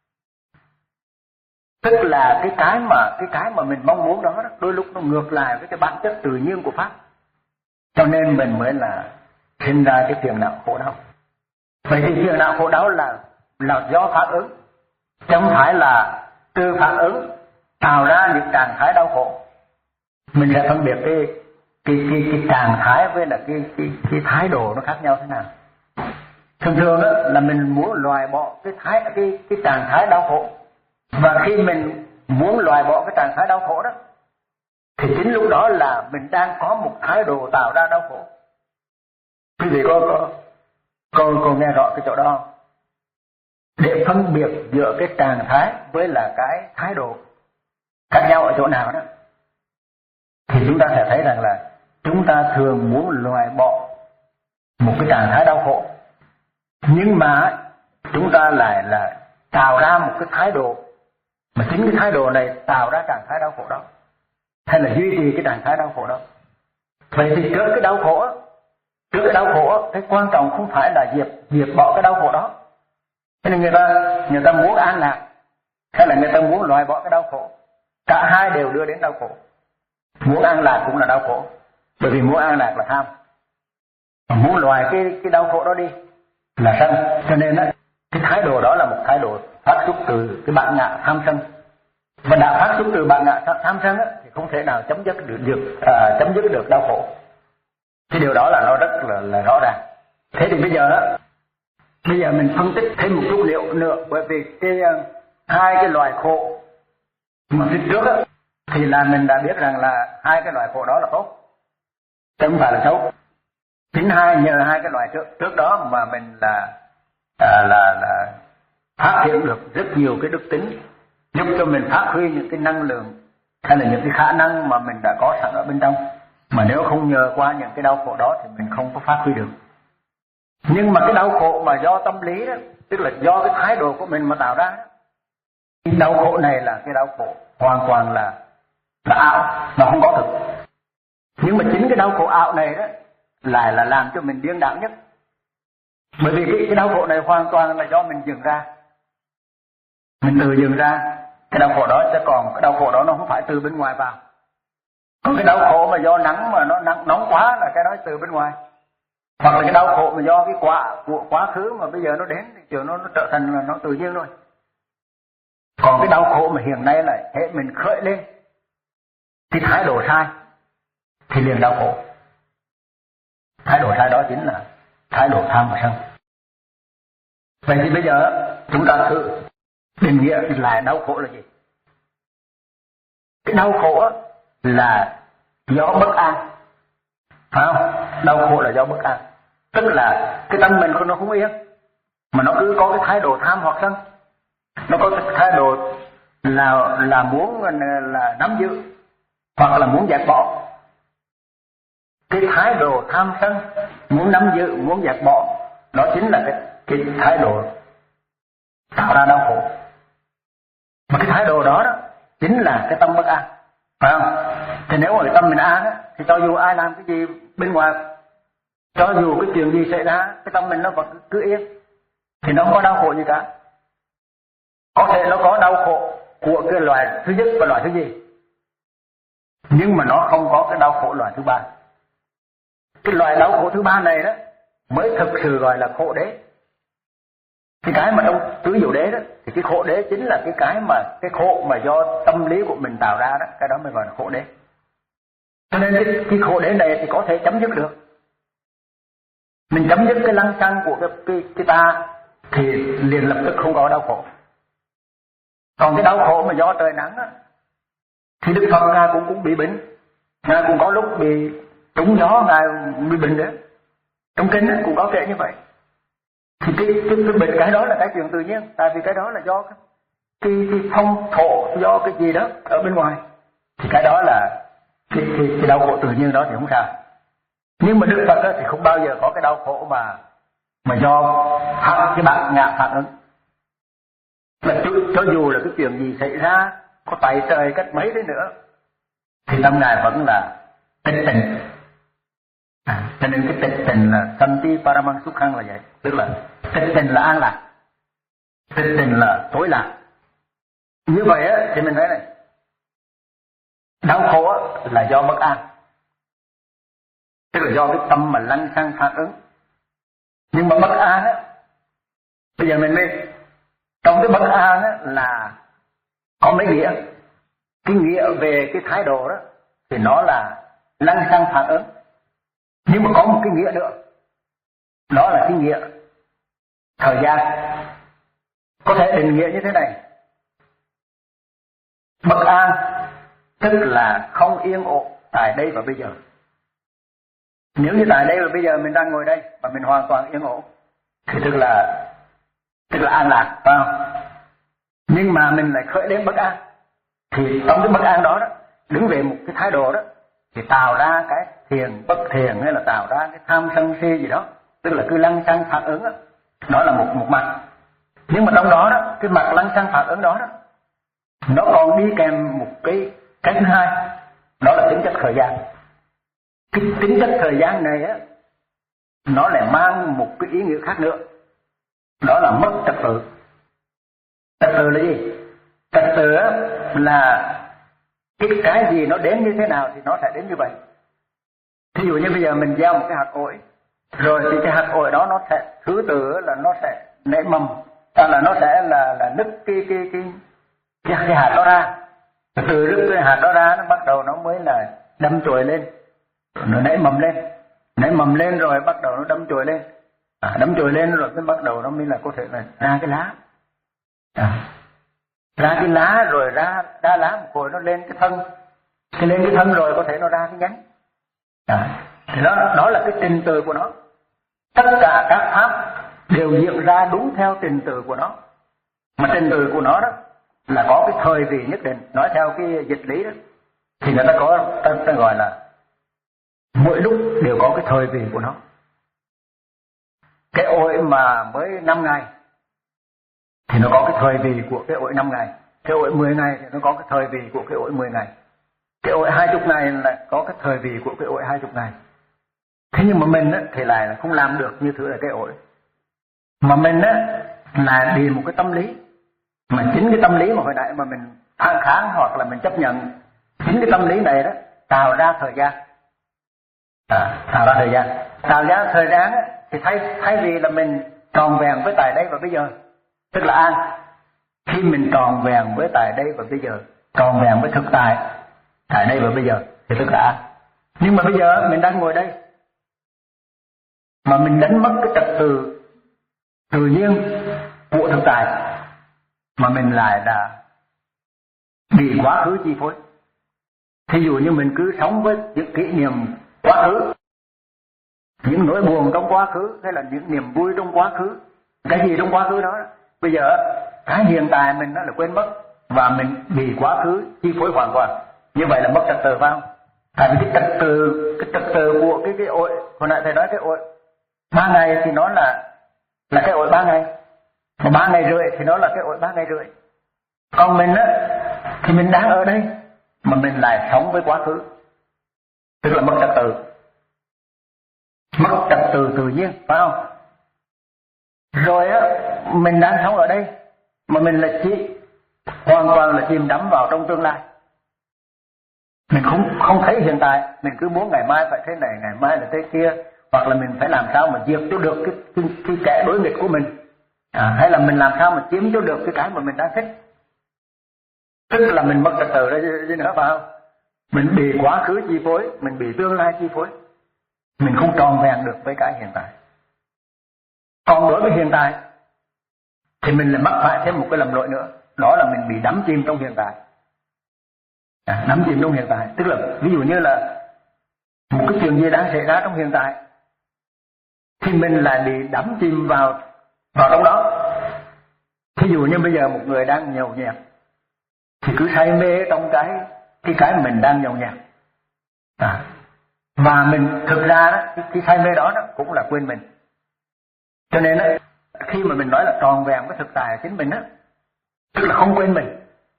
Tức là cái cái mà cái cái mà mình mong muốn đó, đó đôi lúc nó ngược lại với cái bản chất tự nhiên của pháp, cho nên mình mới là sinh ra cái phiền não khổ đau. Vậy thì phiền não khổ đau là là do phản ứng, chứ không phải là từ phản ứng tạo ra những trạng thái đau khổ. Mình sẽ phân biệt cái cái cái cái trạng thái với là cái cái cái thái độ nó khác nhau thế nào. Thường thường đó là mình muốn loại bỏ cái thái cái cái trạng thái đau khổ, và khi mình muốn loại bỏ cái trạng thái đau khổ đó thì chính lúc đó là mình đang có một thái độ tạo ra đau khổ. Quý vị có có có, có nghe rõ cái chỗ đó không? Để phân biệt giữa cái trạng thái với là cái thái độ khác nhau ở chỗ nào đó, thì chúng ta sẽ thấy rằng là chúng ta thường muốn loại bỏ một cái trạng thái đau khổ, nhưng mà chúng ta lại là tạo ra một cái thái độ, mà chính cái thái độ này tạo ra trạng thái đau khổ đó, hay là duy trì cái trạng thái đau khổ đó. Vậy thì trước cái đau khổ, trước cái đau khổ, cái quan trọng không phải là diệt diệt bỏ cái đau khổ đó. Thế nên người ta người ta muốn an lạc, hay là người ta muốn loại bỏ cái đau khổ, cả hai đều đưa đến đau khổ. Muốn an lạc cũng là đau khổ, bởi vì muốn an lạc là tham, mà muốn loại cái cái đau khổ đó đi là sân. Cho nên á, cái thái độ đó là một thái độ phát xuất từ cái bản ngã tham sân, và đã phát xuất từ bản ngã tham sân á, thì không thể nào chấm dứt được, được à, chấm dứt được đau khổ. Cái điều đó là nó rất là, là rõ ràng. Thế thì bây giờ á, bây giờ mình phân tích thêm một chút liệu nữa, bởi vì cái hai cái loại khổ mà phía trước á, thì là mình đã biết rằng là hai cái loại khổ đó là tốt, chứ không phải là xấu. Chính hai nhờ hai cái loại trước trước đó mà mình là à, là là phát hiện được rất nhiều cái đức tính, giúp cho mình phát huy những cái năng lượng hay là những cái khả năng mà mình đã có sẵn ở bên trong, mà nếu không nhờ qua những cái đau khổ đó thì mình không có phát huy được. Nhưng mà cái đau khổ mà do tâm lý đó, tức là do cái thái độ của mình mà tạo ra, cái đau khổ này là cái đau khổ hoàn toàn là là ảo, nó không có thực. Nhưng mà chính cái đau khổ ảo này đó lại là làm cho mình điên đảo nhất, bởi vì cái, cái đau khổ này hoàn toàn là do mình dựng ra, mình tự dựng ra cái đau khổ đó, chứ còn cái đau khổ đó nó không phải từ bên ngoài vào. Còn cái đau khổ mà do nắng mà nó nắng nóng quá là cái đó từ bên ngoài, hoặc là cái đau khổ mà do cái quả của quá khứ mà bây giờ nó đến thì chiều nó nó trở thành là nó tự nhiên thôi. Còn cái đau khổ mà hiện nay là hệ mình khởi lên cái thái độ sai thì liền đau khổ. Thái độ sai đó chính là thái độ tham và sân. Vậy thì bây giờ chúng ta thử định nghĩa lại đau khổ là gì? Cái đau khổ là do bất an, phải không? Đau khổ là do bất an, tức là cái tâm mình nó không yên, mà nó cứ có cái thái độ tham hoặc sân, nó có cái thái độ là là muốn là nắm giữ hoặc là muốn dẹp bỏ. Cái thái độ tham sân, muốn nắm giữ, muốn dẹp bỏ, đó chính là cái, cái thái độ tạo ra đau khổ. Mà cái thái độ đó, đó chính là cái tâm bất an, phải không? Thì nếu ở tâm mình an á, thì cho dù ai làm cái gì bên ngoài, cho dù cái chuyện gì xảy ra, cái tâm mình nó vẫn cứ yên, thì nó không có đau khổ gì cả. Có thể nó có đau khổ của cái loại thứ nhất và loại thứ gì, nhưng mà nó không có cái đau khổ loại thứ ba. Cái loại đau khổ thứ ba này đó mới thực sự gọi là khổ đế. Cái cái mà trong tứ diệu đế đó, thì cái khổ đế chính là cái cái mà cái khổ mà do tâm lý của mình tạo ra đó, cái đó mới gọi là khổ đế. Cho nên cái, cái khổ đế này thì có thể chấm dứt được. Mình chấm dứt cái lăng xăng của cái, cái, cái ta thì liền lập tức không có đau khổ. Còn cái đau khổ mà do trời nắng á, thì Đức Phật Ngài cũng cũng bị bệnh, Ngài cũng có lúc bị trúng gió, Ngài bị bệnh nữa. Trong kinh cũng có kể như vậy. Thì cái, cái, cái bệnh cái đó là cái chuyện tự nhiên, tại vì cái đó là do cái, cái, cái phong thổ, do cái gì đó ở bên ngoài. Thì cái đó là cái, cái, cái đau khổ tự nhiên đó thì không sao. Nhưng mà Đức Phật đó, thì không bao giờ có cái đau khổ mà mà do phản, cái bản ngã phản ứng. Là cho, cho dù là cái chuyện gì xảy ra, có tại trời cách mấy đấy nữa, thì tâm Ngài vẫn là tịch tình. À, cho nên cái tịch tình là Santi Paramang Sukhang là vậy, tức là tịch tình là an lạc, tịch tình là tối lạc. Như vậy á, thì mình thấy này, đau khổ là do bất an, tức là do cái tâm mà lăng xăng phản ứng. Nhưng mà bất an á, bây giờ mình mới trong cái bất an á là có mấy nghĩa. Cái nghĩa về cái thái độ đó thì nó là lăng xăng phản ứng. Nhưng mà có một cái nghĩa nữa, đó là cái nghĩa thời gian. Có thể định nghĩa như thế này: bất an tức là không yên ổn tại đây và bây giờ. Nếu như tại đây và bây giờ mình đang ngồi đây và mình hoàn toàn yên ổn thì tức là tức là an lạc, phải không? Nhưng mà mình lại khởi đến bất an, thì trong cái bất an đó đó, đứng về một cái thái độ đó, thì tạo ra cái thiền bất thiền, hay là tạo ra cái tham sân si gì đó, tức là cứ lăng xăng phản ứng đó. Đó là một một mặt. Nhưng mà trong đó đó, cái mặt lăng xăng phản ứng đó đó, nó còn đi kèm một cái cái thứ hai, đó là tính chất thời gian. Cái tính chất thời gian này á, nó lại mang một cái ý nghĩa khác nữa, đó là mất trật tự. Trật tự là gì? Trật tự là cái cái gì nó đến như thế nào thì nó sẽ đến như vậy. Thí dụ như bây giờ mình gieo một cái hạt ổi, rồi thì cái hạt ổi đó nó sẽ thứ tự là nó sẽ nảy mầm, hoặc là nó sẽ là là nứt cái cái cái cái, cái hạt đó ra. Từ nứt cái hạt đó ra, nó bắt đầu nó mới là đâm chồi lên, nó nảy mầm lên, nảy mầm lên rồi bắt đầu nó đâm chồi lên, à, đâm chồi lên rồi mới bắt đầu nó mới là có thể là ra cái lá, à, ra cái lá rồi ra ra lá một hồi nó lên cái thân, thì lên cái thân rồi có thể nó ra cái nhánh, à, thì đó đó là cái trình tự của nó. Tất cả các pháp đều diễn ra đúng theo trình tự của nó, mà trình tự của nó đó là có cái thời vị nhất định. Nói theo cái dịch lý đó thì người ta có ta, ta gọi là mỗi lúc đều có cái thời vị của nó. Cái ổi mà mới năm ngày thì nó có cái thời vị của cái ổi năm ngày, cái ổi mười ngày thì nó có cái thời vị của cái ổi mười ngày, cái ổi hai chục ngày lại có cái thời vị của cái ổi hai chục ngày. Thế nhưng mà mình á, thì lại là không làm được như thứ là cái ổi, mà mình á, là đi một cái tâm lý, mà chính cái tâm lý mà hồi nãy mà mình phản kháng hoặc là mình chấp nhận, chính cái tâm lý này đó tạo ra thời gian, à, tạo ra thời gian, tạo ra thời gian á, thì thay thay vì là mình tròn vẹn với tại đây và bây giờ, tức là an. Khi mình tròn vẹn với tại đây và bây giờ, tròn vẹn với thực tại tại đây và bây giờ thì tức là an. Nhưng mà bây giờ mình đang ngồi đây mà mình đánh mất cái trật tự tự nhiên của thực tại, mà mình lại là bị quá khứ chi phối. Thí dụ như mình cứ sống với những kỷ niệm quá khứ, những nỗi buồn trong quá khứ, hay là những niềm vui trong quá khứ, cái gì trong quá khứ đó, bây giờ cái hiện tại mình nó là quên mất, và mình bị quá khứ chi phối hoàn toàn. Như vậy là mất trật tự, phải không? Tại vì cái trật tự, cái trật tự của cái cái ổi, hồi nãy thầy nói cái ổi ba ngày thì nó là là cái ổi ba ngày, mà ba ngày rưỡi thì nó là cái ổi ba ngày rưỡi. Còn mình á thì mình đang ở đây mà mình lại sống với quá khứ, tức là mất trật tự, mất trật tự tự nhiên, phải không? Rồi á mình đang sống ở đây mà mình là chỉ hoàn toàn là chìm đắm vào trong tương lai. Mình không không thấy hiện tại, mình cứ muốn ngày mai phải thế này, ngày mai là thế kia, hoặc là mình phải làm sao mà diệt cho được cái cái, cái kẻ đối nghịch của mình, à, hay là mình làm sao mà chiếm cho được cái cái mà mình đang thích. Tức là mình mất trật tự đó chứ nữa, phải không? Mình bị quá khứ chi phối, mình bị tương lai chi phối, mình không tròn vẹn được với cái hiện tại. Còn đối với hiện tại thì mình lại mắc phải thêm một cái lầm lỗi nữa, đó là mình bị đắm chìm trong hiện tại. À, đắm chìm trong hiện tại, tức là ví dụ như là một cái chuyện gì đang xảy ra trong hiện tại thì mình lại bị đắm chìm vào vào trong đó. Thí dụ như bây giờ một người đang nhậu nhẹt thì cứ say mê trong cái cái cái mình đang nhậu nhẹt, à, và mình thực ra đó, cái, cái say mê đó, đó cũng là quên mình. Cho nên đó, khi mà mình nói là tròn vẹn với thực tại chính mình đó, tức là không quên mình.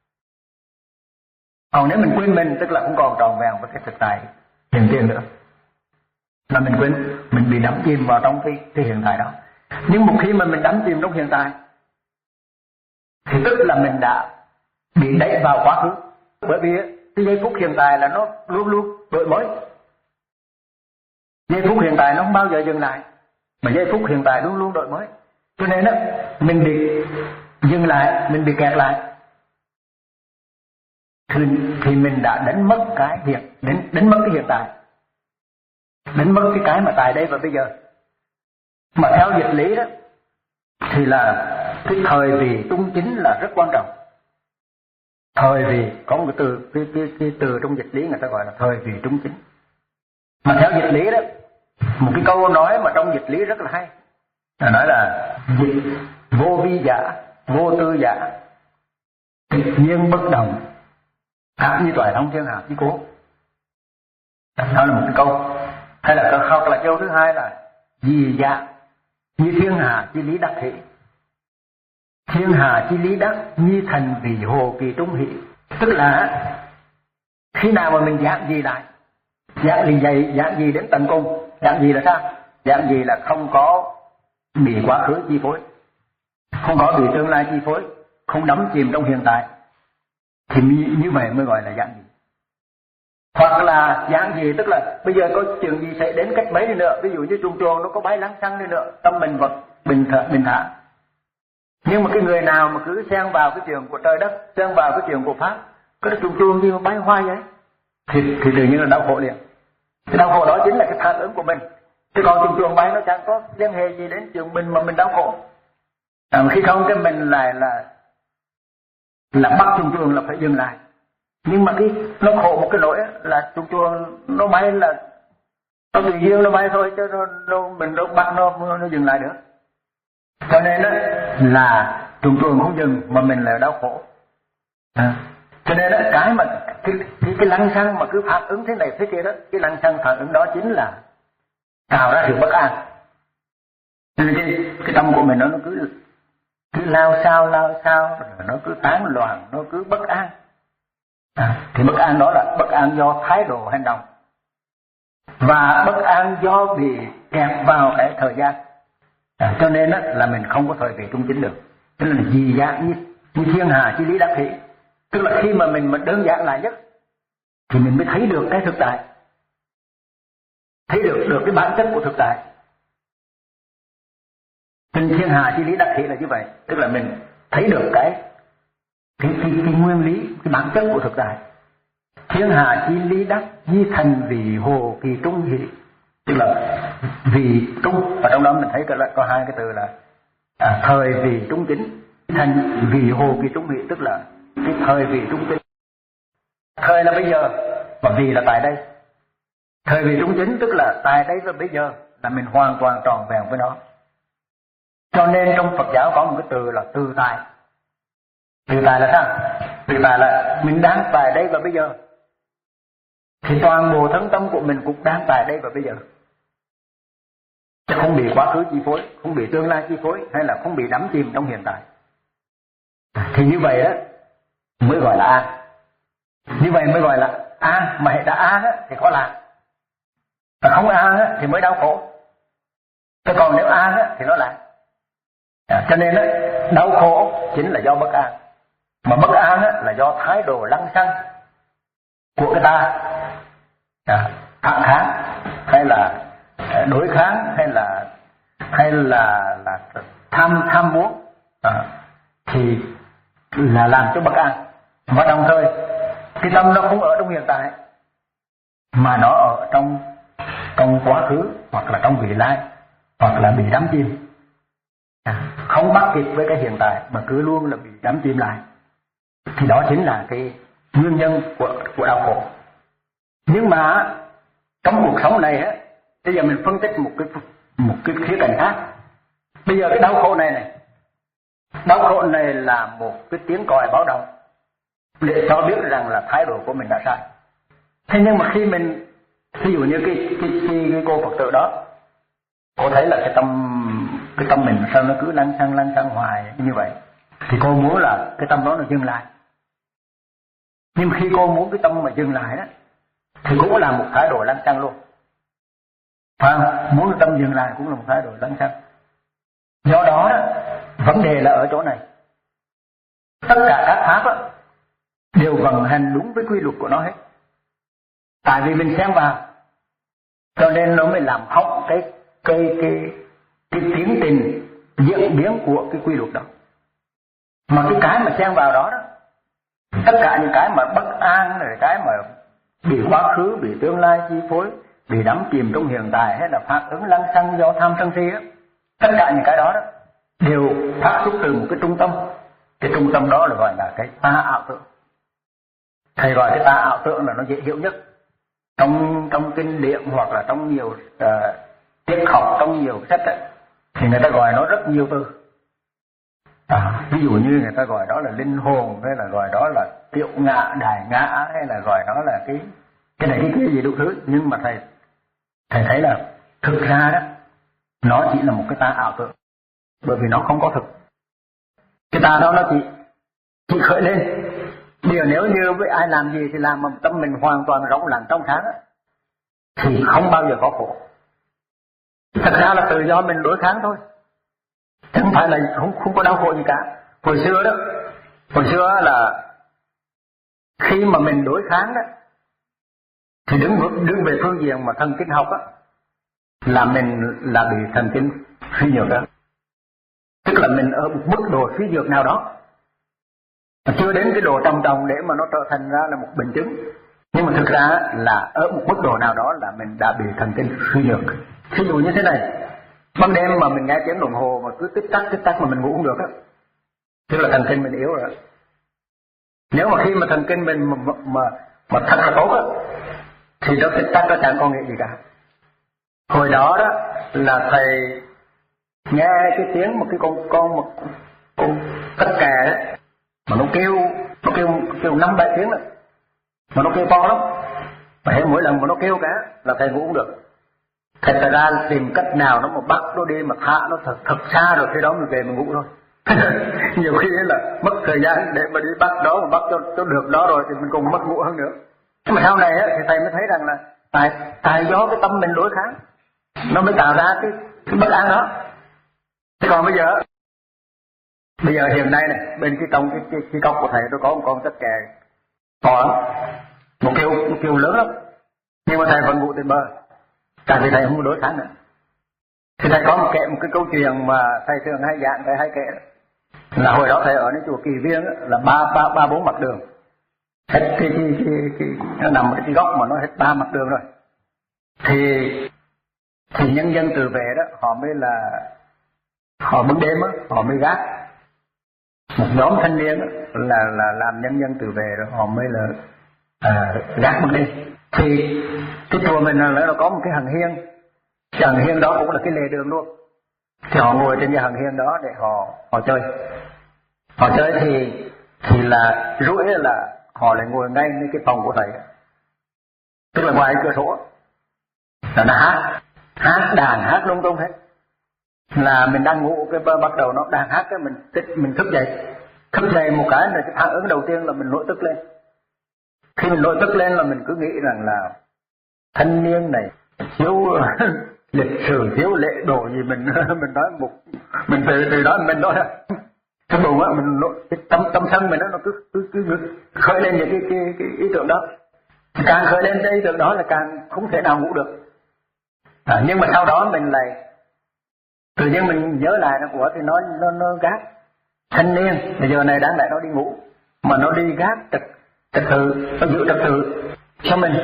Còn nếu mình quên mình, tức là không còn tròn vẹn với cái thực tại hiện tiền nữa, là mình quên, mình bị đắm chìm vào trong cái, cái hiện tại đó. Nhưng một khi mà mình đắm chìm trong hiện tại thì tức là mình đã bị đẩy vào quá khứ. Bởi vì cái giây phút hiện tại là nó luôn luôn đổi mới. Giây phút hiện tại nó không bao giờ dừng lại, mà giây phút hiện tại luôn luôn đổi mới. Cho nên đó, mình bị dừng lại, mình bị kẹt lại, thì, thì mình đã đánh mất cái hiện, đánh, đánh mất cái hiện tại, đánh mất cái cái mà tại đây và bây giờ. Mà theo dịch lý đó thì là cái thời vị trung chính là rất quan trọng. Thời vị có một cái từ, cái, cái, cái từ trong dịch lý người ta gọi là thời vị trung chính. Mà theo dịch lý đó, một cái câu nói mà trong dịch lý rất là hay, là nói là dịch vô vi giả, vô tư giả, tự nhiên bất động, khác như toại thông thiên hạ chí cố. Đó là một cái câu. Hay là câu hoặc là câu thứ hai là dị giả như thiên hạ chi lý đắc thị, thiên hạ chi lý đắc như thành vì hồ kỳ trung hỷ. Tức là khi nào mà mình giảng gì lại, giảng gì dày, giảng gì đến tận cùng. Giảng gì là sao? Giảng gì là không có bị quá khứ chi phối, không có bị tương lai chi phối, không đắm chìm trong hiện tại, thì như vậy mới gọi là giảng gì. Hoặc là giảng gì tức là bây giờ có chuyện gì xảy đến cách mấy đi nữa, ví dụ như chuồng chuồng nó có bay lăng xăng đi nữa, tâm mình vật bình thản, bình thản. Nhưng mà cái người nào mà cứ xen vào cái chuyện của trời đất, xen vào cái chuyện của pháp, cái chuồng chuồng gì mà bay hoài vậy, thì, thì tự nhiên là đau khổ liền. Cái đau khổ đó chính là cái phản ứng của mình. Chứ còn chuồng chuồng bay nó chẳng có liên hệ gì đến chuyện mình mà mình đau khổ. À, mà khi không cái mình lại là là bắt chuồng chuồng là phải dừng lại. Nhưng mà cái nó khổ một cái nỗi là chuồng chuồng nó bay là nó tự nhiên nó bay thôi, chứ nó, nó mình đâu bắt nó nó dừng lại nữa. Cho nên đó là chuồng chuồng không dừng mà mình lại đau khổ. À, cho nên đó cái mà cái cái, cái lăng xăng mà cứ phản ứng thế này thế kia đó, cái lăng xăng phản ứng đó chính là tạo ra sự bất an. Nên cái, cái tâm của mình nó nó cứ cứ lao sao lao sao, nó cứ tán loạn, nó cứ bất an. À, thì bất an đó là bất an do thái độ hành động, và bất an do bị kẹt vào cái thời gian. À, cho nên đó, là mình không có thời vị trung chính được. Tức là dị dạng như, như thiên hà chi lý đắc thị. Tức là khi mà mình mà đơn giản lại nhất thì mình mới thấy được cái thực tại, thấy được được cái bản chất của thực tại. Trên thiên hà chi lý đắc thị là như vậy, tức là mình thấy được cái cái cái, cái nguyên lý, cái bản chất của thực tại. Thiên hà chi lý đắc di thành vì hồ kỳ trung hỷ, tức là vì trung, và trong đó mình thấy có, có hai cái từ là à, thời vị trung chính, thành vị hồ kỳ trung hỷ, tức là cái thời vị trung chính. Thời là bây giờ và vị là tại đây. Thời vị trung chính tức là tại đây và bây giờ là mình hoàn toàn tròn vẹn với nó. Cho nên trong Phật giáo có một cái từ là tự tại. Tự tại là sao? Tự tại là mình đang tại đây và bây giờ, thì toàn bộ thân tâm của mình cũng đang tại đây và bây giờ, chứ không bị quá khứ chi phối, không bị tương lai chi phối, hay là không bị đắm chìm trong hiện tại. Thì như vậy đó mới gọi là an. Như vậy mới gọi là an. Mà hệ đã an á, thì có lạc, và không an á, thì mới đau khổ. Chứ còn nếu an á, thì nó lạc. À, cho nên đó, đau khổ chính là do bất an, mà bất an á, là do thái độ lăng xăng của cái ta, à, phản kháng hay là đối kháng hay là hay là là tham tham muốn, à, thì là làm cho bất an. Và đồng thời cái tâm nó không ở trong hiện tại, mà nó ở trong trong quá khứ, hoặc là trong vị lai, hoặc là bị đắm chìm, à, không bắt kịp với cái hiện tại mà cứ luôn là bị đắm chìm lại. Thì đó chính là cái nguyên nhân của của đau khổ. Nhưng mà trong cuộc sống này á, bây giờ mình phân tích một cái một cái khía cạnh khác. Bây giờ cái đau khổ này này, đau khổ này là một cái tiếng còi báo động để cho biết rằng là thái độ của mình đã sai. Thế nhưng mà khi mình, ví dụ như cái cái cái, cái cô Phật tử đó, cô thấy là cái tâm cái tâm mình sao nó cứ lăn xăng lăn xăng hoài như vậy, thì cô muốn là cái tâm đó nó dừng lại. Nhưng khi cô muốn cái tâm mà dừng lại đó, thì cũng là một thái độ lăn xăng luôn. Phải không? Muốn cái tâm dừng lại cũng là một thái độ lăn xăng. Do đó đó, vấn đề là ở chỗ này. Tất cả các pháp đó, đều vận hành đúng với quy luật của nó hết. Tại vì mình xem vào, cho nên nó mới làm hỏng cái cái cái cái tiến trình diễn biến của cái quy luật đó. Mà cái cái mà xen vào đó đó, tất cả những cái mà bất an, rồi cái mà bị quá khứ, bị tương lai chi phối, bị đắm chìm trong hiện tại, hay là phản ứng lăng xăng do tham sân si đó, tất cả những cái đó đó đều phát xuất từ một cái trung tâm. Cái trung tâm đó là gọi là cái ta ảo tưởng. Thầy gọi cái ta ảo tưởng là nó dễ hiểu nhất. Trong trong kinh điển hoặc là trong nhiều uh, triết học, trong nhiều sách ấy, thì người ta gọi nó rất nhiều từ. À, ví dụ như người ta gọi đó là linh hồn, hay là gọi đó là tiểu ngã, đại ngã, hay là gọi đó là cái cái này cái kia gì đủ thứ. Nhưng mà thầy thầy thấy là thực ra đó, nó chỉ là một cái ta ảo tưởng, bởi vì nó không có thực. Cái ta đó nó chỉ chỉ khởi lên. Điều nếu như với ai làm gì thì làm mà tâm mình hoàn toàn rỗng lặng trong sáng đó, thì không bao giờ có khổ. Thật ra là tự do mình đối kháng thôi, không phải là không không có đau khổ gì cả. Hồi xưa đó, hồi xưa là khi mà mình đối kháng đó, thì đứng đứng về phương diện mà thần kinh học á, là mình là bị thần kinh suy nhược đó. Tức là mình ở một mức độ suy nhược nào đó, chưa đến cái độ trầm trọng để mà nó trở thành ra là một bệnh chứng, nhưng mà thực ra là ở một mức độ nào đó là mình đã bị thần kinh suy nhược. Ví dụ như thế này, ban đêm mà mình nghe tiếng đồng hồ mà cứ tích tắc tích tắc mà mình ngủ không được á, tức là thần kinh mình yếu rồi. Nếu mà khi mà thần kinh mình mà mà, mà thật là tốt á, thì nó tích tắc nó chẳng có nghĩa gì cả. Hồi đó đó là thầy nghe cái tiếng một cái con con một con tất kè đó, mà nó kêu nó kêu kêu năm bảy tiếng đó, mà nó kêu to lắm, và hết mỗi lần mà nó kêu cả là thầy ngủ không được. Thầy phải ra tìm cách nào nó mà bắt nó đi mà thả nó thật thật xa, rồi khi đó mình về mình ngủ thôi. Nhiều khi là mất thời gian để mà đi bắt đó, mà bắt cho cho được đó rồi thì mình còn mất ngủ hơn nữa. Nhưng mà sau này á, thì thầy mới thấy rằng là tại tại do cái tâm mình đối kháng nó mới tạo ra cái, cái bất an đó. Thế còn bây giờ bây giờ hiện nay này, bên cái trong cái cái, cái cốc của thầy tôi có một con tất kè to lắm, một kêu một kêu lớn lắm, nhưng mà thầy vẫn ngủ trên bờ, tại vì thầy không có đối kháng nữa. Thì thầy có một kể một cái câu chuyện mà thầy thường hay giảng, thầy hay kể là hồi đó thầy ởในchùa Kỳ Viên á, là ba ba ba bốn mặt đường, hết cái cái cái, cái nó nằm ở cái góc mà nó hết ba mặt đường rồi. Thì thì nhân dân từ về đó họ mới là họ bưng đêm á, họ mới gác. Một nhóm thanh niên á, là là làm nhân dân tự vệ rồi họ mới là à, gác bưng đêm. Thì cái chùa mình là nó có một cái hằng hiên, cái hằng hiên đó cũng là cái lề đường luôn. Thì họ ngồi trên cái hằng hiên đó để họ họ chơi. Họ chơi thì thì là rủi là họ lại ngồi ngayในcái phòng của thầy, tức là ngoài cửa sổ là nó hát hát đàn hát lung tung hết. Là mình đang ngủ cái bắt đầu nó đang hát cái mình mình thức dậy, thức dậy một cái là cái phản ứng đầu tiên là mình nổi tức lên. Khi mình nổi tức lên là mình cứ nghĩ rằng là thanh niên này thiếu lịch sử, thiếu lễ độ gì, mình mình nói một mình từ từ đó mình nói cái bụng á, mình cái tâm tâm sân mình nó nó cứ cứ cứ khởi lên những cái cái, cái ý tưởng đó. Càng khởi lên cái ý tưởng đó là càng không thể nào ngủ được. À, nhưng mà sau đó mình lại tự nhiên mình nhớ lại nó của thì nó nó nó gác thanh niên bây giờ này đáng lẽ nó đi ngủ mà nó đi gác trật trật tự, nó giữ trật tự cho mình.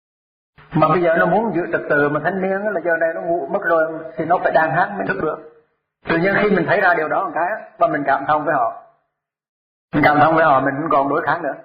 Mà bây giờ nó muốn giữ trật tự mà thanh niên là giờ này nó ngủ mất rồi thì nó phải đàn hát mới thức được. Tự nhiên khi mình thấy ra điều đó một cái và mình cảm thông với họ, mình cảm thông với họ, mình không còn đối kháng nữa,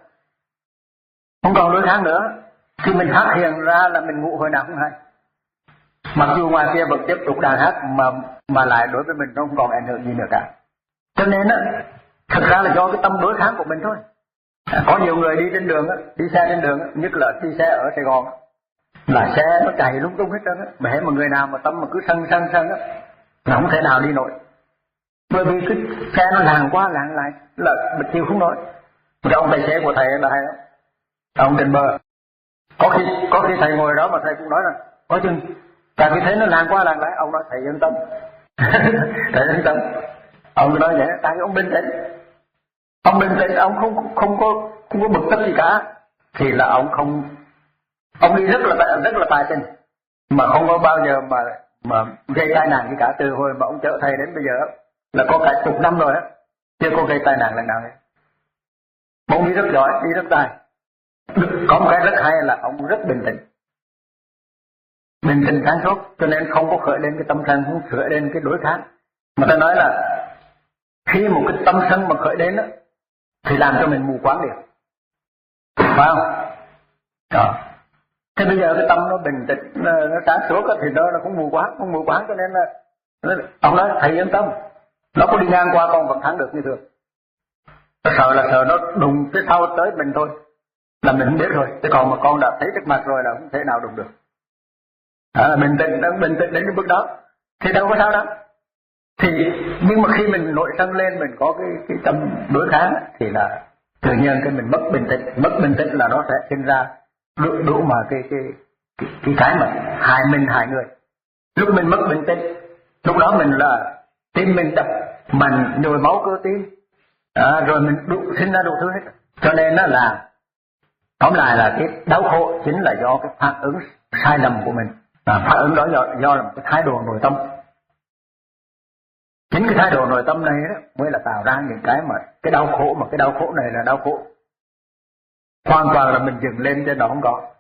không còn đối kháng nữa. Khi mình phát hiện ra là mình ngủ hồi nào cũng hay, mặc dù ngoài kia vẫn tiếp tục đàn hát mà mà lại đối với mình nó không còn ảnh hưởng gì nữa cả. Cho nên á, thực ra là do cái tâm đối kháng của mình thôi. Có nhiều người đi trên đường á, đi xe trên đường á, nhất là đi xe ở Sài Gòn á, là xe nó chạy lung tung hết trơn á, mà hễ mà người nào mà tâm mà cứ sân sân sân á là không thể nào đi nổi. Bởi vì cái xe nó làng qua làng lại là mình chịu không nổi. Cái ông tài xế của thầy là hay lắm, ông trên bờ, có khi có khi thầy ngồi đó mà thầy cũng nói là có chừng tại vì thế nó làng qua làng lại. Ông nói thầy yên tâm thầy yên tâm. Ông nói vậy tại ông bình tĩnh, ông bình tĩnh, ông không không có không có bực tức gì cả, thì là ông không, ông đi rất là rất là tài tình mà không có bao giờ mà mà gây tai nạn gì cả. Từ hồi mà ông chở thầy đến bây giờ là có cả chục năm rồi á, chưa có gây tai nạn lần nào hết. Ông đi rất giỏi, đi rất tài. Có một cái rất hay là ông rất bình tĩnh, bình tĩnh sáng suốt, cho nên không có khởi lên cái tâm sân, không khởi lên cái đối kháng. Mà ta nói là khi một cái tâm sân mà khởi đến á thì làm cho mình mù quáng liền, phải không? Đó. Thế bây giờ cái tâm nó bình tĩnh, nó, nó sáng suốt thì nó, nó cũng mù quáng, không mù quáng cho nên là nó, ông nói thầy yên tâm, nó có đi ngang qua con vẫn thắng được như thường. Nó sợ là sợ nó đụng cái sau tới mình thôi là mình không biết rồi, chứ còn mà con đã thấy trước mặt rồi là không thể nào đụng được. À, bình tĩnh, đang bình tĩnh đến cái bước đó thì đâu có sao đâu. Thì nhưng mà khi mình nội sân lên, mình có cái cái tâm đối kháng thì là tự nhiên cái mình mất bình tĩnh, mất bình tĩnh là nó sẽ sinh ra đủ, đủ mà cái cái cái cái, cái mà hại mình hại người. Lúc mình mất bình tĩnh, lúc đó mình là tim mình đập mạnh, nhồi máu cơ tim, à, rồi mình đủ, sinh ra đủ thứ hết. Cho nên nó là tóm lại là cái đau khổ chính là do cái phản ứng sai lầm của mình. À, phản ứng đó do, do là một cái thái độ nội tâm. Chính cái thái độ nội tâm này đó mới là tạo ra những cái mà cái đau khổ, mà cái đau khổ này là đau khổ hoàn toàn là mình dừng lên trên đó không có.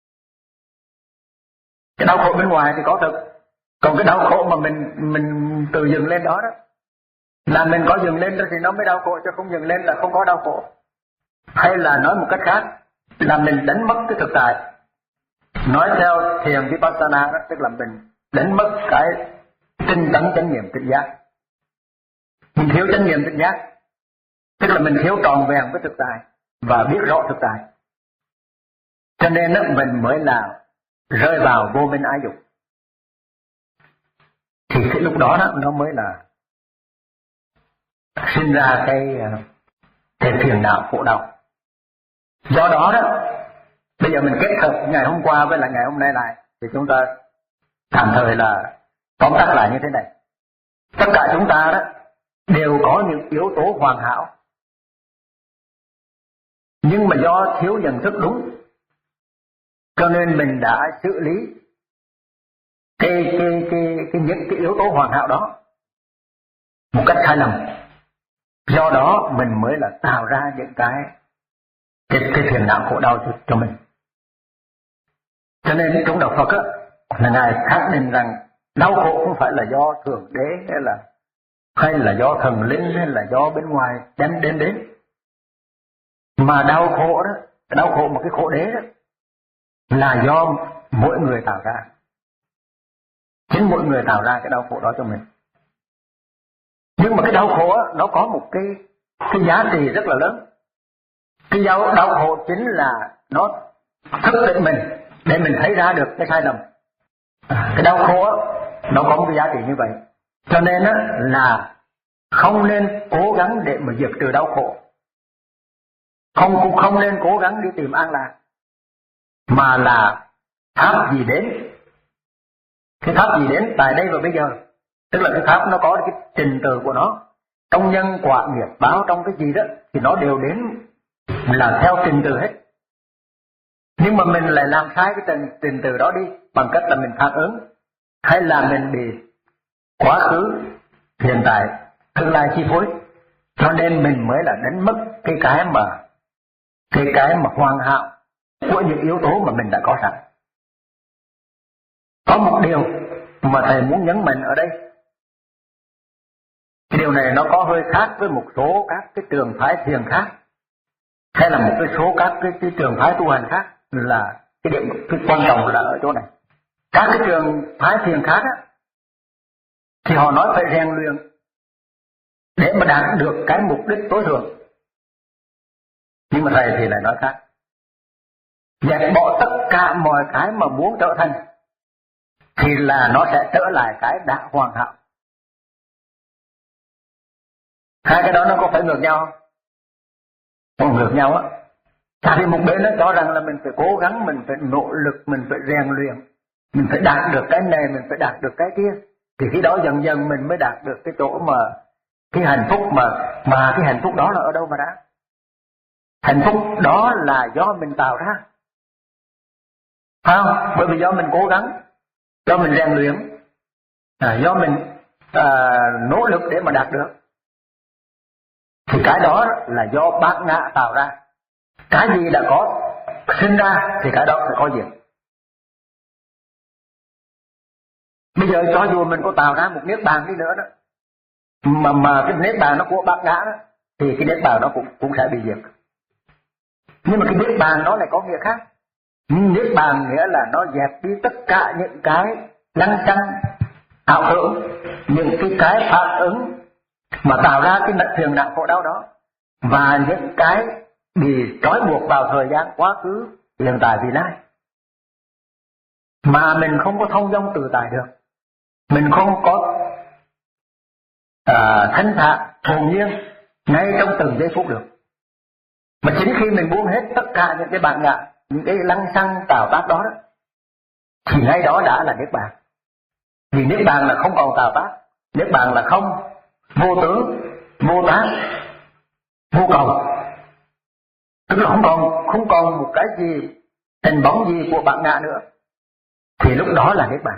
Cái đau khổ bên ngoài thì có thật, còn cái đau khổ mà mình mình tự dừng lên đó đó là mình có dừng lên đó thì nó mới đau khổ, chứ không dừng lên là không có đau khổ. Hay là nói một cách khác là mình đánh mất cái thực tại. Nói theo thiền Vipassana đó, tức là mình đánh mất cái tinh tấn chánh niệm tỉnh giác. Mình thiếu chánh niệm tỉnh giác, tức là mình thiếu tròn vẹn với thực tại và biết rõ thực tại. Cho nên đó, mình mới là rơi vào vô minh ái dục. Thì cái lúc đó, đó nó mới là sinh ra cái cái phiền não khổ đau. Do đó đó, bây giờ mình kết hợp ngày hôm qua với lại ngày hôm nay lại thì chúng ta tạm thời là tóm tắt lại như thế này. Tất cả chúng ta đó đều có những yếu tố hoàn hảo, nhưng mà do thiếu nhận thức đúng cho nên mình đã xử lý cái cái cái cái những cái yếu tố hoàn hảo đó một cách sai lầm. Do đó mình mới là tạo ra những cái cái, cái phiền não khổ đau cho, cho mình. Cho nên trong đạo Phật á là ngài khẳng định rằng đau khổ không phải là do thượng đế hay là hay là do thần linh, hay là do bên ngoài đem đến đến. Mà đau khổ đó, đau khổ một cái khổ đế đó, là do mỗi người tạo ra. Chính mỗi người tạo ra cái đau khổ đó cho mình. Nhưng mà cái đau khổ đó, nó có một cái cái giá trị rất là lớn. Cái đau, đau khổ chính là nó thức định mình để mình thấy ra được cái sai lầm. Cái đau khổ đó, nó có một cái giá trị như vậy. Cho nên đó, là không nên cố gắng để mà diệt trừ đau khổ. Không cũng không nên cố gắng đi tìm an lạc, mà là pháp gì đến. Cái pháp gì đến tại đây và bây giờ, tức là cái pháp nó có cái trình tự của nó, trong nhân quả nghiệp báo, trong cái gì đó thì nó đều đến là theo trình tự hết. Nhưng mà mình lại làm sai cái trình, trình tự đó đi, bằng cách là mình phản ứng, hay là mình bị quá khứ, hiện tại, tương lai chi phối. Cho nên mình mới là đánh mất cái cái mà cái cái mà hoàn hảo của những yếu tố mà mình đã có sẵn. Có một điều mà thầy muốn nhấn mạnh ở đây, cái điều này nó có hơi khác với một số các cái trường phái thiền khác, hay là một cái số các cái, cái trường phái tu hành khác, là cái điểm cái quan trọng là ở chỗ này. Các cái trường phái thiền khác á, thì họ nói phải rèn luyện để mà đạt được cái mục đích tối thượng. Nhưng mà thầy thì lại nói khác, dẹp bỏ tất cả mọi cái mà muốn trở thành thì là nó sẽ trở lại cái đã hoàn hảo. Hai cái đó nó có phải ngược nhau không? Không ngược nhau á. Tại vì một bên nó cho rằng là mình phải cố gắng, mình phải nỗ lực, mình phải rèn luyện, mình phải đạt được cái này, mình phải đạt được cái kia, thì khi đó dần dần mình mới đạt được cái chỗ mà cái hạnh phúc mà mà cái hạnh phúc đó là ở đâu mà đã? Hạnh phúc đó là do mình tạo ra, phải không? Bởi vì do mình cố gắng, do mình rèn luyện, à, do mình à, nỗ lực để mà đạt được, thì cái đó là do bát ngã tạo ra. Cái gì đã có sinh ra thì cái đó phải có diệt. Bây giờ cho dù mình có tạo ra một niết bàn đi nữa đó, mà mà cái niết bàn nó của bát ngã đó, thì cái niết bàn nó cũng cũng sẽ bị diệt. Nhưng mà cái niết bàn nó lại có nghĩa khác. Niết bàn nghĩa là nó dẹp đi tất cả những cái lăng xăng ảo tưởng, những cái cái phản ứng mà tạo ra cái nợ phiền não khổ đau đó, và những cái bị trói buộc vào thời gian quá khứ, hiện tại, vị lai, mà mình không có thông dong tự tại được, mình không có à, thanh thản hồn nhiên ngay trong từng giây phút được. Mà chính khi mình buông hết tất cả những cái bản ngã, những cái lăng xăng tạo tác đó, đó, thì ngay đó đã là niết bàn. Vì niết bàn là không còn tạo tác, niết bàn là không, vô tướng, vô tác, vô cầu, tức là không còn không còn một cái gì hình bóng gì của bản ngã nữa, thì lúc đó là niết bàn.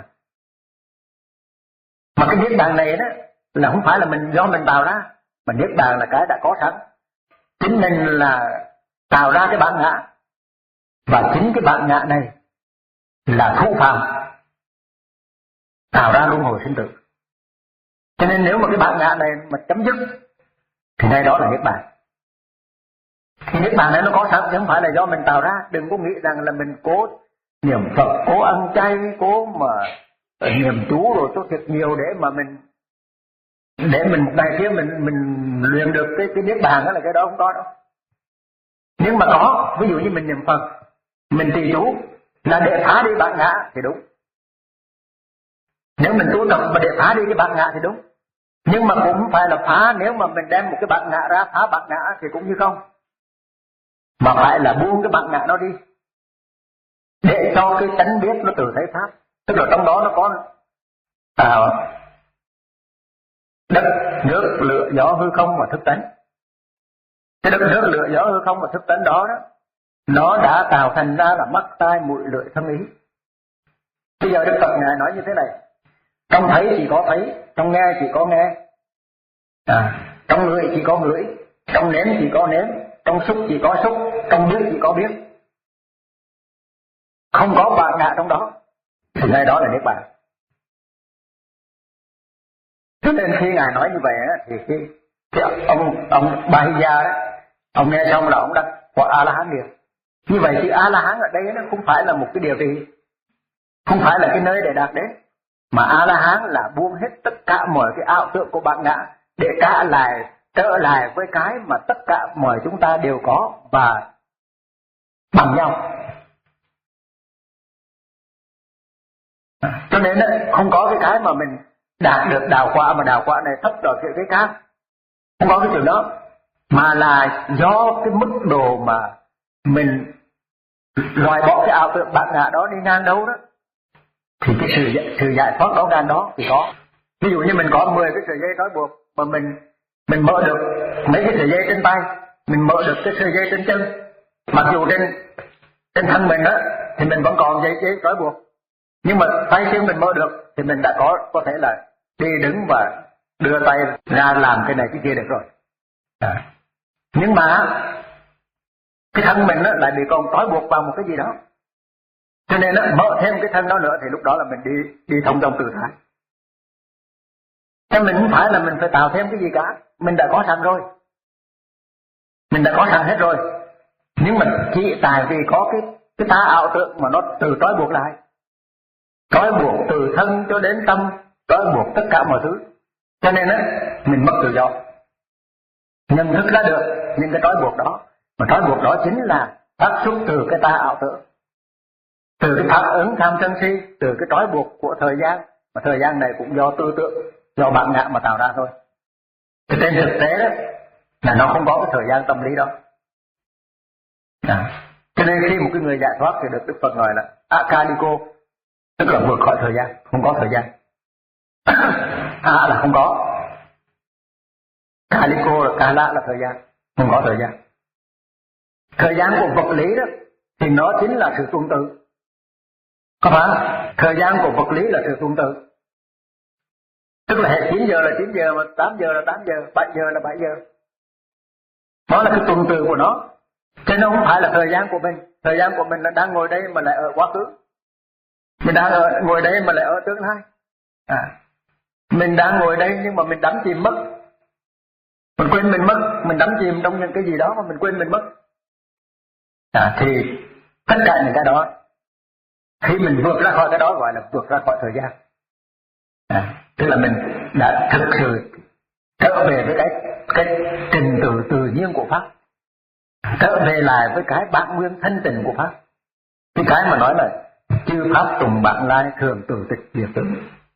Mà cái niết bàn này đó là không phải là mình do mình tạo ra, mà niết bàn là cái đã có sẵn. Chính mình là tạo ra cái bản ngã, và chính cái bản ngã này là thụ phàm tạo ra luân hồi sinh tử. Cho nên nếu mà cái bản ngã này mà chấm dứt thì ngay đó là niết bàn. Thì niết bàn này nó có sẵn chứ không phải là do mình tạo ra. Đừng có nghĩ rằng là mình cố niệm Phật, cố ăn chay, cố mà niệm chú rồi cho thiệt nhiều để mà mình để mình một ngày kia mình mình luyện được cái cái niết bàn, đó là cái đó không có đâu. Nhưng mà có, ví dụ như mình niệm Phật, mình trì chú là để phá đi bản ngã thì đúng. Nếu mình tu tập mà để phá đi cái bản ngã thì đúng. Nhưng mà cũng không phải là phá, nếu mà mình đem một cái bản ngã ra phá bản ngã thì cũng như không. Mà phải là buông cái bản ngã nó đi, để cho cái tánh biết nó tự thấy pháp. Tức là trong đó nó có à, đất, nước, lửa, gió, hư không và thức tánh. Cái đất, nước, lửa, gió, hư không và thức tánh đó, đó nó đã tạo thành ra là mắt, tai, mũi, lưỡi, thân, ý. Bây giờ Đức Phật Ngài nói như thế này: trong thấy chỉ có thấy, trong nghe chỉ có nghe, à, trong ngửi chỉ có ngửi, trong nếm chỉ có nếm, trong xúc chỉ có xúc, trong biết chỉ có biết. Không có bản ngã trong đó thì ngay đó là niết bàn. Cho nên khi Ngài nói như vậy á, thì cái, cái ông ông Bahija đó, ông nghe xong là ông đã quả A La Hán liền. Như vậy thì A La Hán ở đây nó không phải là một cái địa vị, không phải là cái nơi để đạt đến, mà A La Hán là buông hết tất cả mọi cái ảo tưởng của bản ngã để trả lại trở lại với cái mà tất cả mọi chúng ta đều có và bằng nhau. Cho nên không có cái cái mà mình đạt được đào quả mà đào quả này thấp đòi cái cái khác, không có cái chuyện đó, mà là do cái mức độ mà mình loại bỏ cái ảo tưởng bản ngã đó đi ngang đâu đó, thì cái sự sự giải thoát đó ngang đó thì có. Ví dụ như mình có mười cái sợi dây trói buộc mà mình mình mở được mấy cái sợi dây trên tay, mình mở được cái sợi dây trên chân, mặc dù trên trên thân mình đó thì mình vẫn còn dây dây trói buộc, nhưng mà tay chân mình mở được thì mình đã có có thể là đi đứng và đưa tay ra làm cái này cái kia được rồi. À. Nhưng mà cái thân mình đó lại bị còn trói buộc vào một cái gì đó, cho nên nó mở thêm cái thân đó nữa thì lúc đó là mình đi đi thông trong tự tại. Chứ mình không phải là mình phải tạo thêm cái gì cả, mình đã có sẵn rồi, mình đã có sẵn hết rồi, nhưng mà chỉ tại vì có cái cái tà ảo tưởng mà nó từ trói buộc lại, trói buộc từ thân cho đến tâm, trói buộc tất cả mọi thứ, cho nên á mình mất tự do. Nhận thức ra được những cái trói buộc đó, mà trói buộc đó chính là phát xuất từ cái tà ảo tưởng, từ cái phản ứng tham sân si, từ cái trói buộc của thời gian, mà thời gian này cũng do tư tưởng, do bản ngã mà tạo ra thôi. Thì trên thực tế đó là nó không có cái thời gian tâm lý đó. À. Cho nên khi một cái người giải thoát thì được Đức Phật gọi là akaliko, tức là vượt khỏi thời gian, không có thời gian. A là không có, kaliko là kala là thời gian, không có thời gian. Thời gian của vật lý đó thì nó chính là sự tuần tự, có phải? Thời gian của vật lý là sự tuần tự, tức là hệ chín giờ là chín giờ, mà tám giờ là tám giờ, bảy giờ là bảy giờ. Đó là cái tuần tự của nó. Chứ nó không phải là thời gian của mình. Thời gian của mình là đang ngồi đây mà lại ở quá khứ, mình đang ở, ngồi đây mà lại ở tương lai. À, mình đang ngồi đây nhưng mà mình đắm chìm mất, mình quên mình mất, mình đắm chìm trong những cái gì đó mà mình quên mình mất. À, thì tất cả những cái đó, khi mình vượt ra khỏi cái đó gọi là vượt ra khỏi thời gian. À, tức là mình đã thực sự trở về với cái cái trình tự tự nhiên của pháp, trở về lại với cái bản nguyên thanh tịnh của pháp, cái cái mà nói là chư pháp tùng bản lai thường tự tịch diệt tử,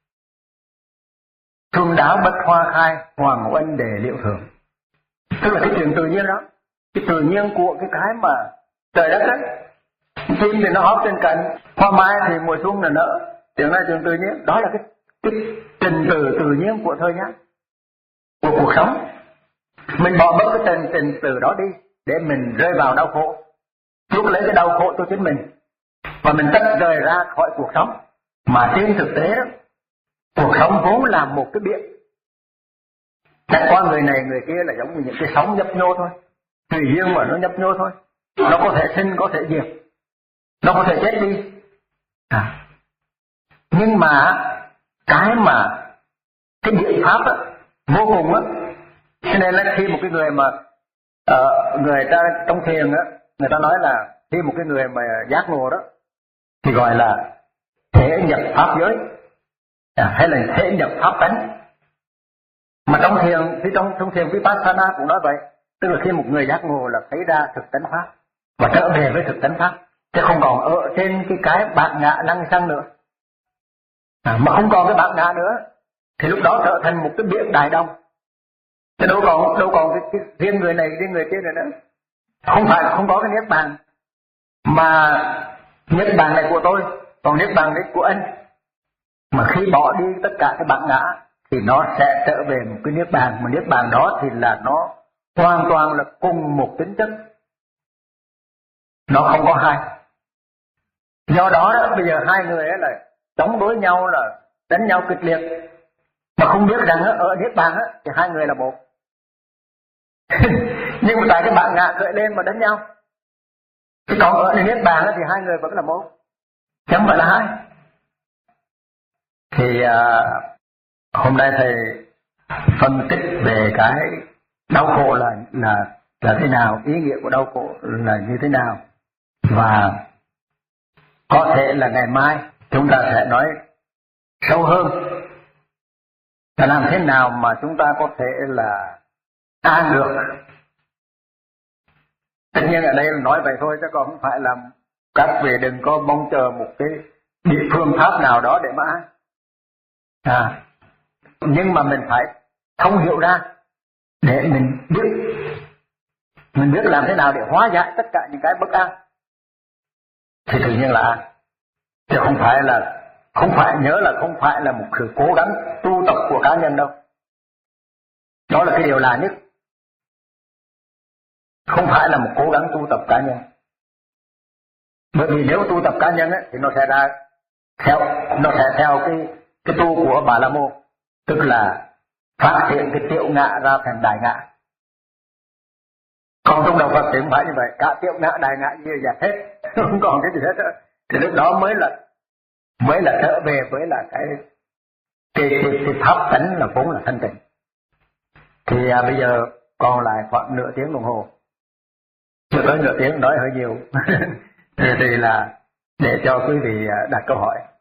trung đáo bất hoa khai hoàng oanh đề liệu thường. Tức là cái chuyện tự nhiên đó, cái tự nhiên của cái cái mà trời đất đấy. Chim thì nó hót trên cành, hoa mai thì mùa xuân là nở, chuyện này chuyện tự nhiên, đó là cái, cái trình tự tự nhiên của thời gian, của cuộc sống. Mình bỏ bớt cái trình trình tự đó đi để mình rơi vào đau khổ, chuốc lấy cái đau khổ cho chính mình, và mình tách rời ra khỏi cuộc sống. Mà trên thực tế đó, cuộc sống vốn là một cái biển, chẳng qua người này người kia là giống như những cái sóng nhấp nhô thôi, tùy duyên mà nó nhấp nhô thôi, nó có thể sinh có thể diệt, nó có thể chết đi. À. Nhưng mà cái mà cái biện pháp đó, vô cùng á, cho nên là khi một cái người mà uh, người ta trong thiền á, người ta nói là khi một cái người mà giác ngộ đó thì gọi là thể nhập pháp giới, à, hay là thể nhập pháp tánh. Mà trong thiền thì trong trong thiền Vipassana cũng nói vậy, tức là khi một người giác ngộ là thấy ra thực tánh pháp và trở về với thực tánh pháp, chứ không còn ở trên cái cái bản ngã lăng xăng nữa. À, mà không còn cái bản ngã nữa thì lúc đó trở thành một cái biển đại đông, chứ đâu còn đâu còn cái, cái riêng người này riêng người kia nữa. Không phải không có cái niết bàn, mà niết bàn này của tôi, còn niết bàn này của anh. Mà khi bỏ đi tất cả cái bản ngã thì nó sẽ trở về một cái niết bàn, mà niết bàn đó thì là nó hoàn toàn là cùng một tính chất, nó không có hai. Do đó, đó bây giờ hai người ấy là chống đối nhau, là đánh nhau kịch liệt, mà không biết rằng ở niết bàn thì hai người là một. Nhưng mà tại cái bản ngã khởi lên mà đánh nhau, chứ còn ở niết bàn thì hai người vẫn là một, chẳng phải là hai. Thì uh, hôm nay thầy phân tích về cái đau khổ là là là thế nào, ý nghĩa của đau khổ là như thế nào, và có thể là ngày mai chúng ta sẽ nói sâu hơn là làm thế nào mà chúng ta có thể là an được. Tất nhiên ở đây là nói vậy thôi chứ còn không phải là các vị đừng có mong chờ một cái địa phương pháp nào đó để mà an. À, nhưng mà mình phải thông hiểu ra để mình biết mình biết làm thế nào để hóa giải tất cả những cái bất an thì tự nhiên là an. Chứ không phải là không phải nhớ là không phải là một sự cố gắng tu tập của cá nhân đâu. Đó là cái điều là nhất. Không phải là một cố gắng tu tập cá nhân. Bởi vì nếu tu tập cá nhân ấy, thì nó sẽ ra theo nó sẽ theo cái cái tu của Bà La Môn, tức là phát triển cái tiểu ngã ra thành đại ngã. Còn trong đạo Phật thì không phải như vậy, cả tiểu ngã đại ngã như vậy hết, không còn cái gì hết. Thì lúc đó mới là mới là trở về với là cái cái cái, cái pháp tánh là vốn là thanh tịnh. Thì à, bây giờ còn lại khoảng nửa tiếng đồng hồ, chưa tới nửa tiếng nói hơi nhiều. Thì là để cho quý vị đặt câu hỏi.